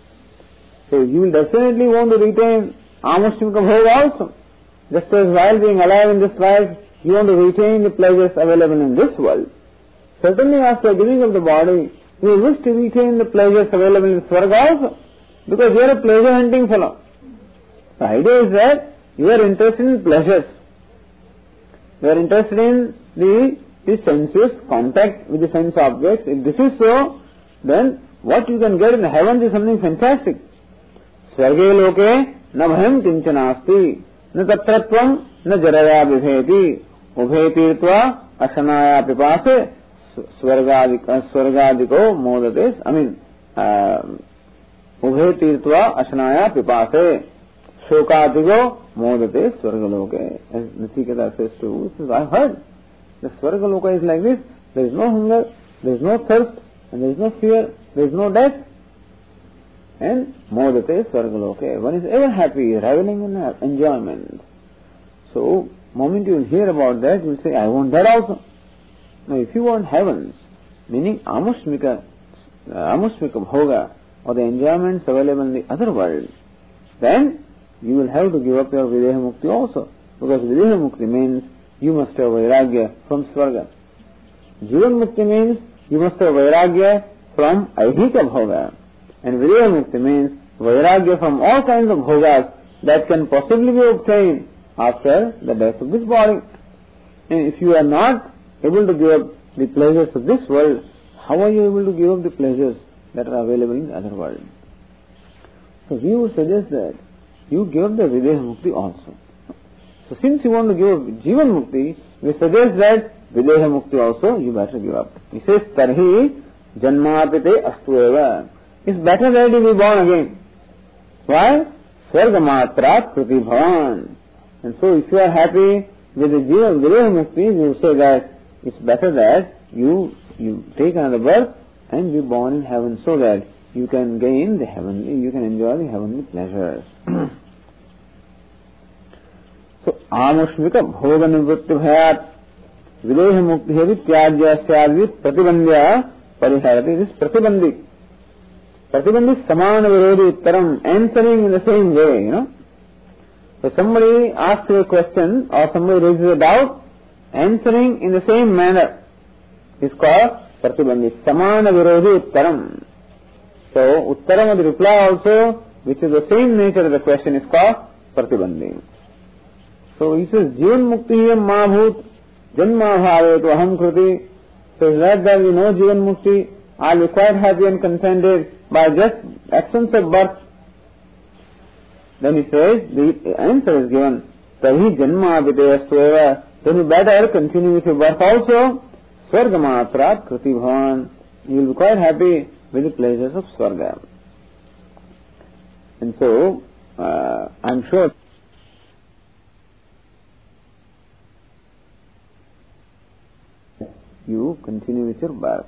So you will definitely want to retain amushvika bhoga also. Just as while being alive in this life, you want to retain the pleasures available in this world. Certainly after giving up the body, you wish to retain the pleasures available in Swarga also. Because you are a pleasure hunting fellow. The idea is that you are interested in pleasures. You are interested in the, the sensuous contact with the sense objects. If this is so, then what you can get in the heavens is something fantastic. Swarge loke na bhayam kinchanasti, na tatratvam na jaraya vibheti, ubhe tirtva ashanaya pipase, swargadiko modades, I mean, uh, ubhe tirtva ashanaya pipase. Shokatigo modate Swargaloke. As Nasiketa says to, he says, I heard the Swargaloka is like this. There is no hunger, there is no thirst, and there is no fear, there is no death. And modate Swargaloke. One is ever happy, reveling in enjoyment. So, moment you will hear about that, you will say, I want that also. Now, if you want heavens, meaning Amushmika, uh, Amushmika Bhoga, or the enjoyments available in the other world, then you will have to give up your Videha Mukti also. Because Videha Mukti means you must have Vairagya from Swarga. Jivan Mukti means you must have Vairagya from Aihika Bhoga. And Videha Mukti means Vairagya from all kinds of Bhogas that can possibly be obtained after the death of this body. And if you are not able to give up the pleasures of this world, how are you able to give up the pleasures that are available in the other world? So we would suggest that you give up the Videha Mukti also. So since you want to give up Jivan Mukti, we suggest that Videha Mukti also you better give up. He says, Tarhi Janmapite Astu Eva. It's better that you be born again. Why? Swargamatrat Pratibhavan. And so if you are happy with the Jivan Videha Mukti, you say that it's better that you you take another birth and be born in heaven so that you can gain the heavenly, you can enjoy the heavenly pleasures. So, Amushmika Bhoga Nivritti Bhayat Videha Mukti Hevi Tyajya Syadvit Pratibandhya Pariharati. This Pratibandhi. Pratibandhi Samana Virodhi Uttaram, answering in the same way, you know. So somebody asks you a question or somebody raises a doubt, answering in the same manner is called Pratibandhi. Samana Virodhi Uttaram. So, Uttaram of the reply also, which is the same nature of the question, is called Pratibandhi. So, he says, Jivan Muktihiyam Mahabhut, Janma Bhavetu Aham Kruti. So, is that that we know Jivan Mukti, I'll be quite happy and contented by just absence of birth. Then he says, the answer is given, Tahi Janma Abhiteyastu Eva. Then you better continue with your birth also. Swargamatrat Kriti Bhavan. You will be quite happy with the pleasures of Swarga. And so, uh, I'm sure you continue with your birth.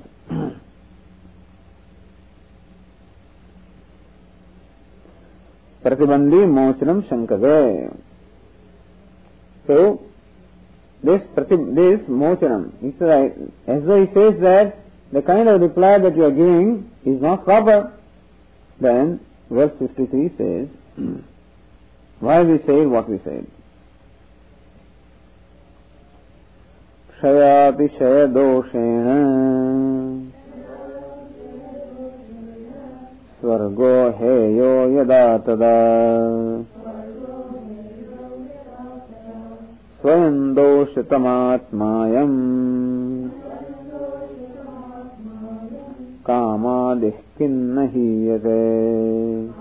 Pratibandhi Mochanam Shankade. So, this pratib, this Mochanam, as though he says that the kind of reply that you are giving is not proper, then verse fifty-three says, why we say what we said? Kshayati Shaya Doshena Swargo Heyo Yada Tada Swayam Doshatamatmayam Kamadih Kinnahiyate.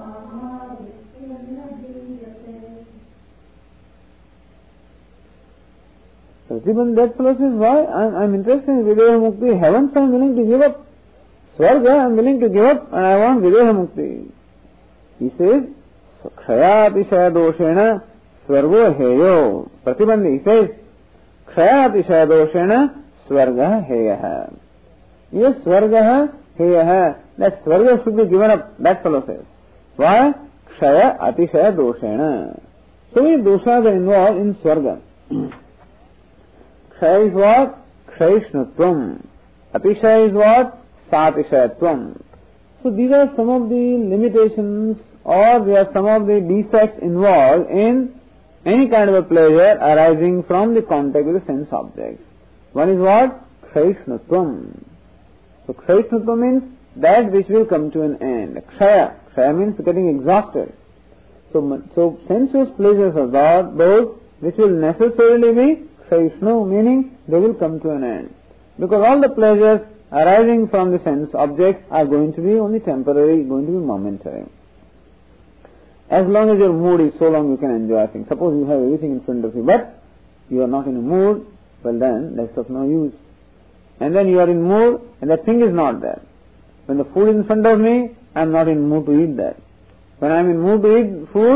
Even that fellow says, why? I'm, I'm interested in Videha Mukti. Heavens I'm willing to give up. Swarga I'm willing to give up and I want Videha Mukti. He says, Kshayati Shaya Doshena Swargo Heyo. Pratibandhi, he says, Kshayati Shaya Doshena Swarga Heyaha. Yes, Swarga Heyaha. That Swarga should be given up. That fellow says. Why? Kshaya Atishaya Doshena. So many doshas are involved in Swarga. Kshaya is what? Kshaishnutvam. Atishaya is what? Satishayatvam. So these are some of the limitations or they are some of the defects involved in any kind of a pleasure arising from the contact with the sense objects. One is what? Kshaishnutvam. So Kshaishnutvam means that which will come to an end. Kshaya. Kshaya means getting exhausted. So, so sensuous pleasures are those, those which will necessarily be Kshaishnu, meaning they will come to an end. Because all the pleasures arising from the sense objects are going to be only temporary, going to be momentary. As long as your mood is so long you can enjoy things. Suppose you have everything in front of you, but you are not in a mood, well then that's of no use. And then you are in mood and that thing is not there. When the food is in front of me, I am not in mood to eat that. When I am in mood to eat food,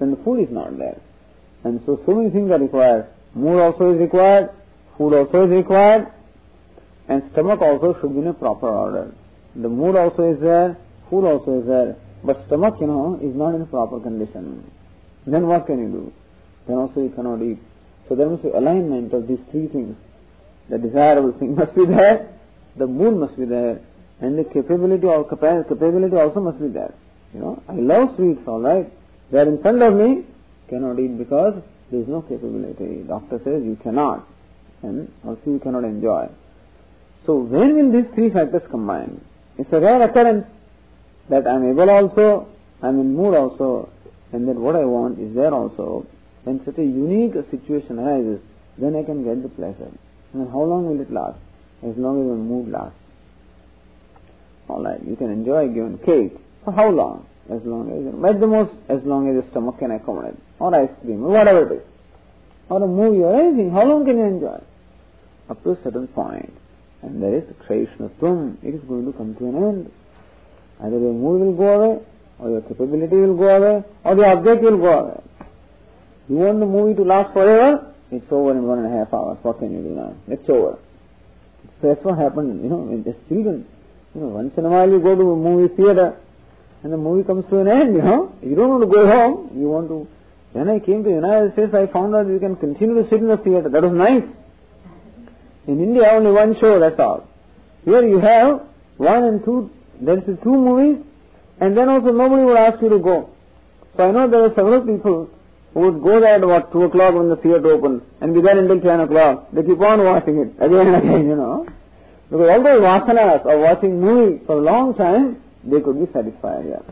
when the food is not there. And so, so many things are required. Mood also is required, food also is required, and stomach also should be in a proper order. The mood also is there, food also is there, but stomach, you know, is not in proper condition. Then what can you do? Then also you cannot eat. So there must be alignment of these three things. The desirable thing must be there, the mood must be there, and the capability or capability also must be there. You know, I love sweets, all right. They are in front of me, cannot eat because there is no capability. Doctor says you cannot, and also you cannot enjoy. So when will these three factors combine? It's a rare occurrence that I am able also, I am in mood also, and that what I want is there also. When such a unique situation arises, then I can get the pleasure. And how long will it last? As long as your mood lasts. Alright, you can enjoy a given cake. For how long? As long as, at the most, as long as your stomach can accommodate. Or ice cream, or whatever it is. Or a movie, or anything. How long can you enjoy? Up to a certain point. And there is Kshaishnatvam. It is going to come to an end. Either your mood will go away, or your capability will go away, or the object will go away. You want the movie to last forever? It's over in one and a half hours. What can you do now? It's over. So that's what happened, you know, with just children. You know, once in a while you go to a movie theater, and the movie comes to an end, you know. You don't want to go home. You want to... When I came to the United States, I found out you can continue to sit in the theater. That was nice. In India, only one show, that's all. Here you have one and two, there is two movies, and then also nobody would ask you to go. So I know there are several people who would go there at about two o'clock when the theater opened, and be there until ten o'clock. They keep on watching it again and again, you know. Because all those vasanas of watching movies for a long time, they could be satisfied, yeah.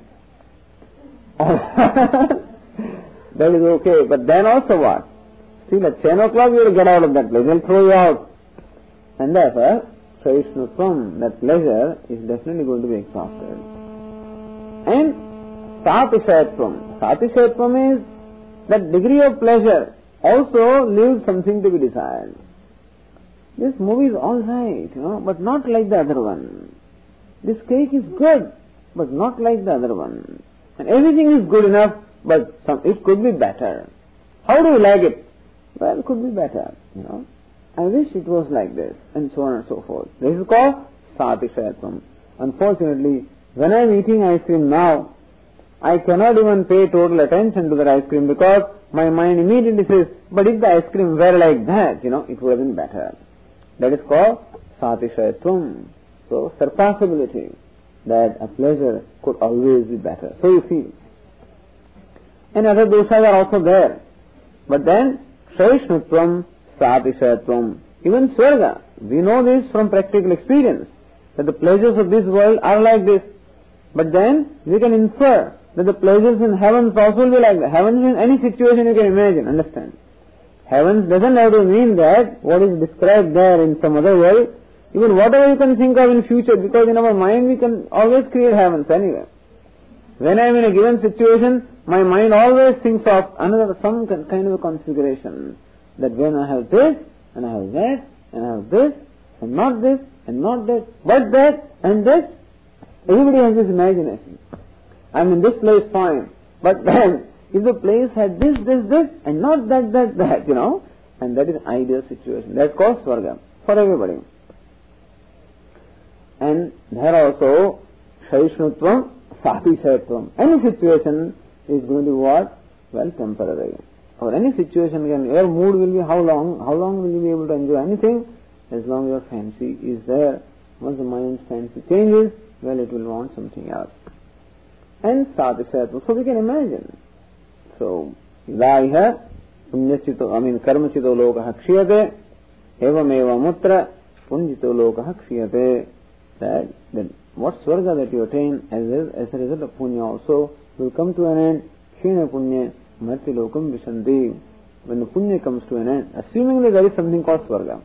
That is okay, but then also what? See, at ten o'clock you will get out of that place, they'll throw you out. And therefore, Kshaishnatvam, that pleasure, is definitely going to be exhausted. And Satishayatvam. Satishayatvam is that degree of pleasure also leaves something to be desired. This movie is all right, you know, but not like the other one. This cake is good, but not like the other one. And everything is good enough, but some, it could be better. How do you like it? Well, it could be better, you know. I wish it was like this, and so on and so forth. This is called Satishayatvam. Unfortunately, when I am eating ice cream now, I cannot even pay total attention to that ice cream because my mind immediately says, but if the ice cream were like that, you know, it would have been better. That is called Satishayatvam. So, surpassability, that a pleasure could always be better. So you feel. And other doshas are also there. But then, Kshaishnatvam, Satishayatvam, even Swarga, we know this from practical experience, that the pleasures of this world are like this. But then, we can infer that the pleasures in heavens also will be like that. Heavens in any situation you can imagine, understand. Heavens doesn't have to mean that what is described there in some other world, even whatever you can think of in future, because in our mind we can always create heavens anyway. When I am in a given situation, my mind always thinks of another, some kind of a configuration. That when I have this, and I have that, and I have this, and not this, and not that, but that, and this. Everybody has this imagination. I am in this place, fine. But then, if the place had this, this, this, and not that, that, that, you know, and that is an ideal situation. That's called Swarga, for everybody. And there also, Kshaishnatvam, Satishayatvam. Any situation is going to be what? Well, temporary. Or any situation, can, your mood will be how long? How long will you be able to enjoy anything? As long as your fancy is there. Once the mind's fancy changes, well, it will want something else. And Satishayatvam. So we can imagine. So, Idaiha, Punyachito, I mean, Karmachito Lokaha Kshiyate, Evam Eva Mutra, Punjito Lokaha Kshiyate. That, that what Swarga that you attain as a, as a result of Punya also will come to an end. Kshina Punya, Marti Lokam Vishanti. When the Punya comes to an end, assuming that there is something called Swarga.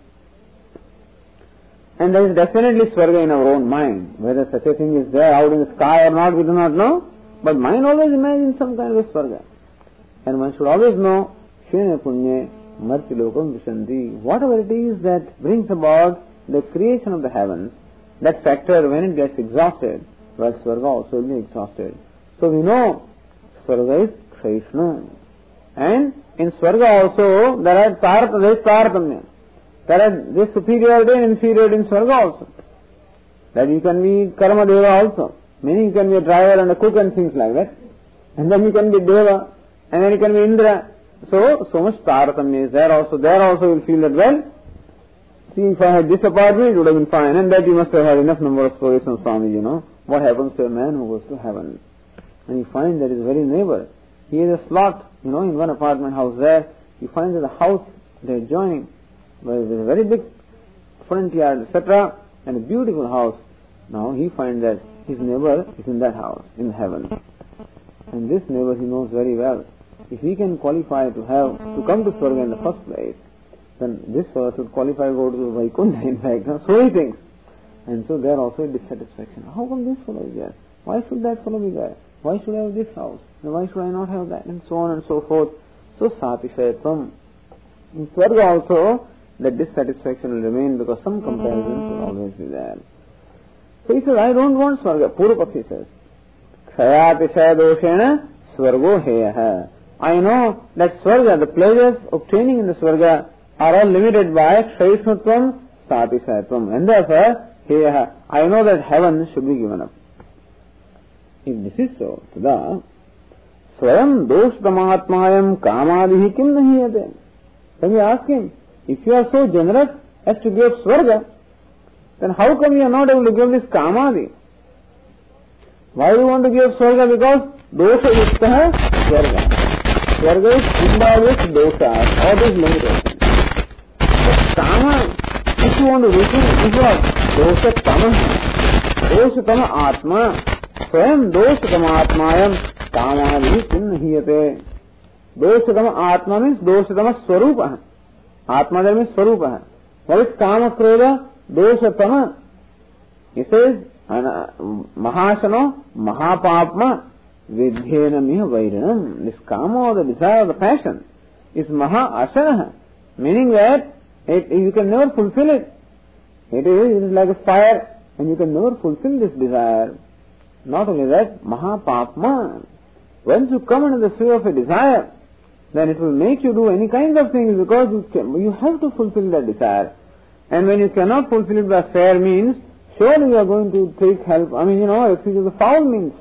And there is definitely Swarga in our own mind. Whether such a thing is there out in the sky or not, we do not know. But mind always imagines some kind of Swarga. And one should always know, Kshina Punya, Marti Lokam Vishanti. Whatever it is that brings about the creation of the heavens, that factor, when it gets exhausted, well, Swarga also will be exhausted. So we know Swarga is Kshaishnu. And in Swarga also there are tar- there is Taratamya. There are this superiority and inferiority in Swarga also. That you can be Karma Deva also. Meaning you can be a driver and a cook and things like that. And then you can be Deva. And then you can be Indra. So, so much Taratamya is there also. There also you will feel that, well, see, if I had this apartment, it would have been fine. And that you must have had enough number of stories from Swami, you know. What happens to a man who goes to heaven? And you find that his very neighbor, he has a slot, you know, in one apartment house there. You find that the house they are joining, with a very big front yard, et cetera, and a beautiful house. Now he finds that his neighbor is in that house, in heaven. And this neighbor he knows very well. If he can qualify to have, to come to Swarga in the first place, then this fellow should qualify to go to Vaikuntha, in fact. So he thinks. And so there also is dissatisfaction. How come this fellow is there? Why should that fellow be there? Why should I have this house? And why should I not have that? And so on and so forth. So Satishayatvam. In Swarga also, the dissatisfaction will remain because some comparisons will always be there. So he says, I don't want Swarga. Purupakshi says, Kshayatishaya doshena Swargo heyaha. I know that Swarga, the pleasures obtaining in the Swarga, are all limited by Kshaishnutvam, Satishayatvam. And therefore, heyaha, I know that heaven should be given up. If this is so, tada, Swayam doshtamatmayam kamadihi kim nahiyate. Then we ask him, if you are so generous as to give Swarga, then how come you are not able to give this kamadi? Why do you want to give Swarga? Because dosha yuktaha Swarga. Swarga is endowed with doshas, all these limitations. But kama, if you want to receive, is what? Dosha tamaha. Dosha tama atma. Swayam dosha tama atmayam kamadi kim nahiyate. Dosha tama atma means dosha tama swarupa. Atma there means swarupa. What is kama krodha? Dosha tama. He says, Mahasano Mahapapma Vidhyena Miha Vairanam. This kama or the desire of the passion is Maha Asana, meaning that it, you can never fulfill it. It is, it is like a fire and you can never fulfill this desire. Not only that, Mahapapma. Once you come under the sphere of a desire, then it will make you do any kind of things because you, can, you have to fulfill that desire. And when you cannot fulfill it by fair means, surely you are going to take help, I mean, you know, refuge of the foul means.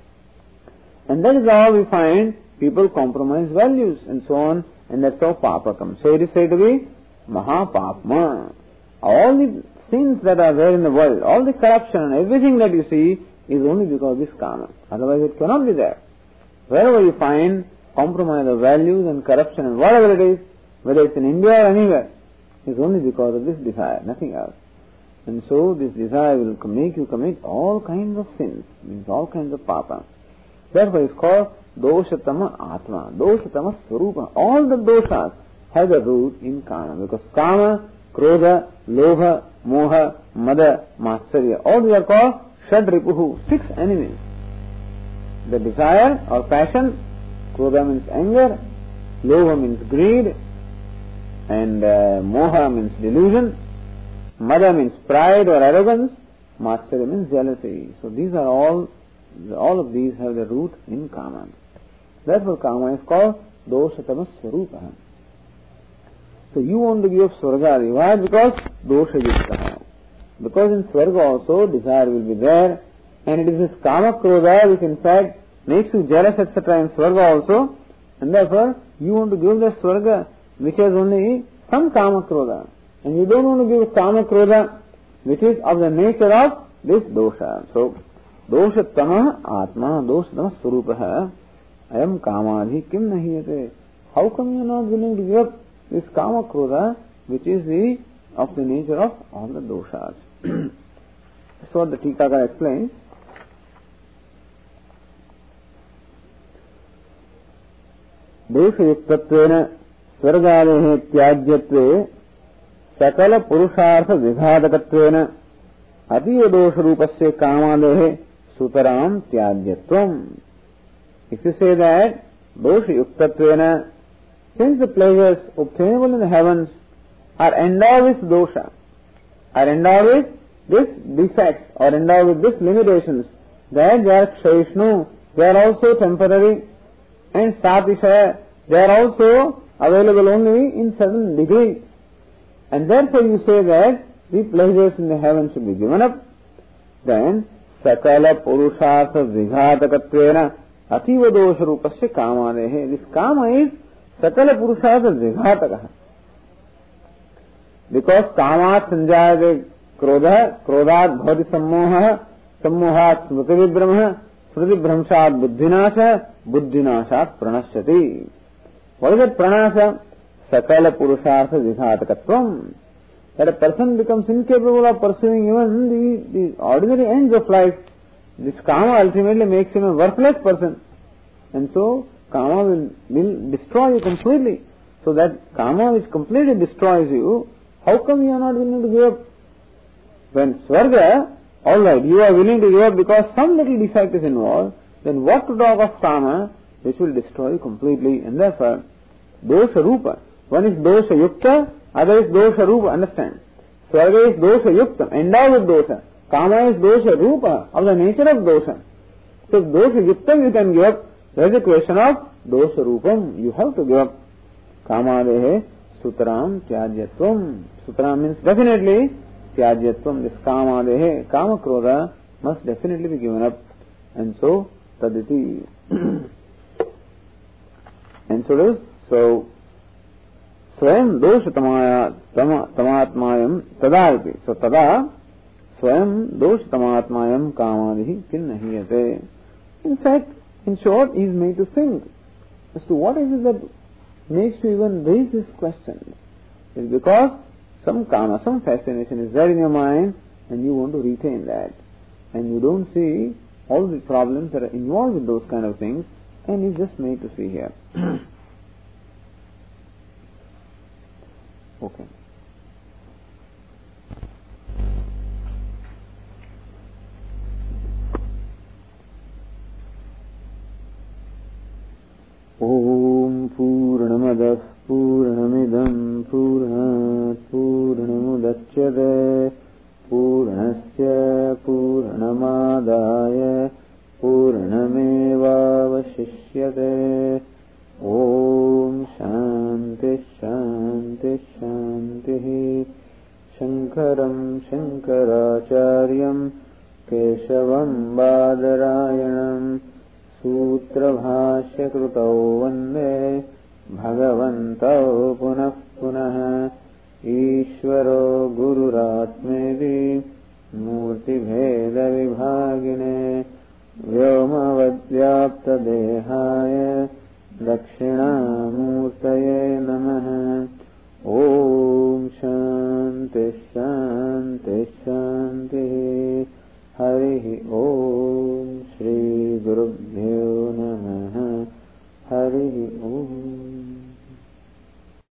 And that is how we find people compromise values and so on, and that's how Papa comes. So it is said to be Mahapapma. All the sins that are there in the world, all the corruption and everything that you see is only because of this karma. Otherwise it cannot be there. Wherever you find compromise of values and corruption and whatever it is, whether it's in India or anywhere, is only because of this desire, nothing else. And so this desire will make you commit all kinds of sins, means all kinds of papa. Therefore it's called doshatama atma, doshatama swarupa. All the doshas have the root in kama, because kama, krodha, lobha, moha, mada, matsarya, all these are called shadripuhu, six enemies. The desire or passion, krodha means anger, lobha means greed, and uh, moha means delusion, mada means pride or arrogance, matsarya means jealousy. So these are all, all of these have the root in kama. Therefore kama is called doshatama swarupa. So you want to give swarga. Why? Because dosha yukta. Because in swarga also desire will be there, and it is this kama krodha which in fact makes you jealous, et cetera in swarga also, and therefore you want to give the swarga which has only some kama krodha, and you don't want to give kama krodha which is of the nature of this dosha. So doshatama atma, doshatama swarupaha, ayam kamadhi kim nahiyate. How come you are not willing to give up this kama krodha which is the of the nature of all the doshas? That's what the Tikakara explains. Doshayuktattvena swargalehe tyajyatve sakala purushartha vighadakatvena atiya dosharupasya kamalehe sutaram tyajyatvam. If you say that doshayuktattvena, since the pleasures obtainable in the heavens are endowed with dosha, are endowed with these defects, or endowed with these limitations, that they are kshaishnu, they are also temporary. and Satisha, they are also available only in certain degree. And therefore you say that the pleasures in the heaven should be given up. Then, Sakala Purushartha Vighatakattvena Ativa Dosha Rupasya Kamadehe. This Kama is Sakala Purushartha Vighataka. Because Kamat Sanjayate Krodha, Krodhat Bhavati Sammoha, Sammohat Smriti Vibramha, Smriti Bhramshat Buddhinasha, Buddhinashat Pranashyati. What is that Pranasha? Sakala Purushartha Vighatakatvam. That a person becomes incapable of pursuing even the, the ordinary ends of life. This Kama ultimately makes him a worthless person. And so, Kama will, will destroy you completely. So that Kama which completely destroys you, how come you are not willing to give up? When Swarga, alright, you are willing to give up because some little defect is involved, then what to talk of Kama, which will destroy you completely. And therefore, Dosha Rupa. One is Dosha Yukta, other is Dosha Rupa, understand? Swarga is Dosha Yukta, endowed with Dosha. Kama is Dosha Rupa, of the nature of Dosha. So Dosha Yukta you can give up. There is a question of Dosha Rupam, you have to give up. Kamadehe Sutram Tyajyatvam. Sutram means definitely Tyajyatvam. This Kamadehe, Kama Krodha must definitely be given up. And so, Taditi. And so it is. So, Swayam dosha tamatmayam tadayati. So tada swayam dosha tamatmayam kamadihi kinnahiyate. In fact, in short, he is made to think as to what is it that makes you even raise this question. It's because some kama, some fascination is there in your mind and you want to retain that. And you don't see all the problems that are involved with those kind of things, and he's just made to see here. Okay. Om Purnamadah Purnamidam Purnat Purnamudachyate Purnasya Purnamadaya Purnamevavashishyate. Om Shanti Shanti Shanti. Shankaram Shankaracharyam Keshavam Badarayanam Sutra Bhashya Krutau Vande Bhagavantau Punah Punah Ishvaro Gururatmedi Murti Bheda Vibhagine Vyomavadyapta Dehaya Dakshinamurtaye Namaha.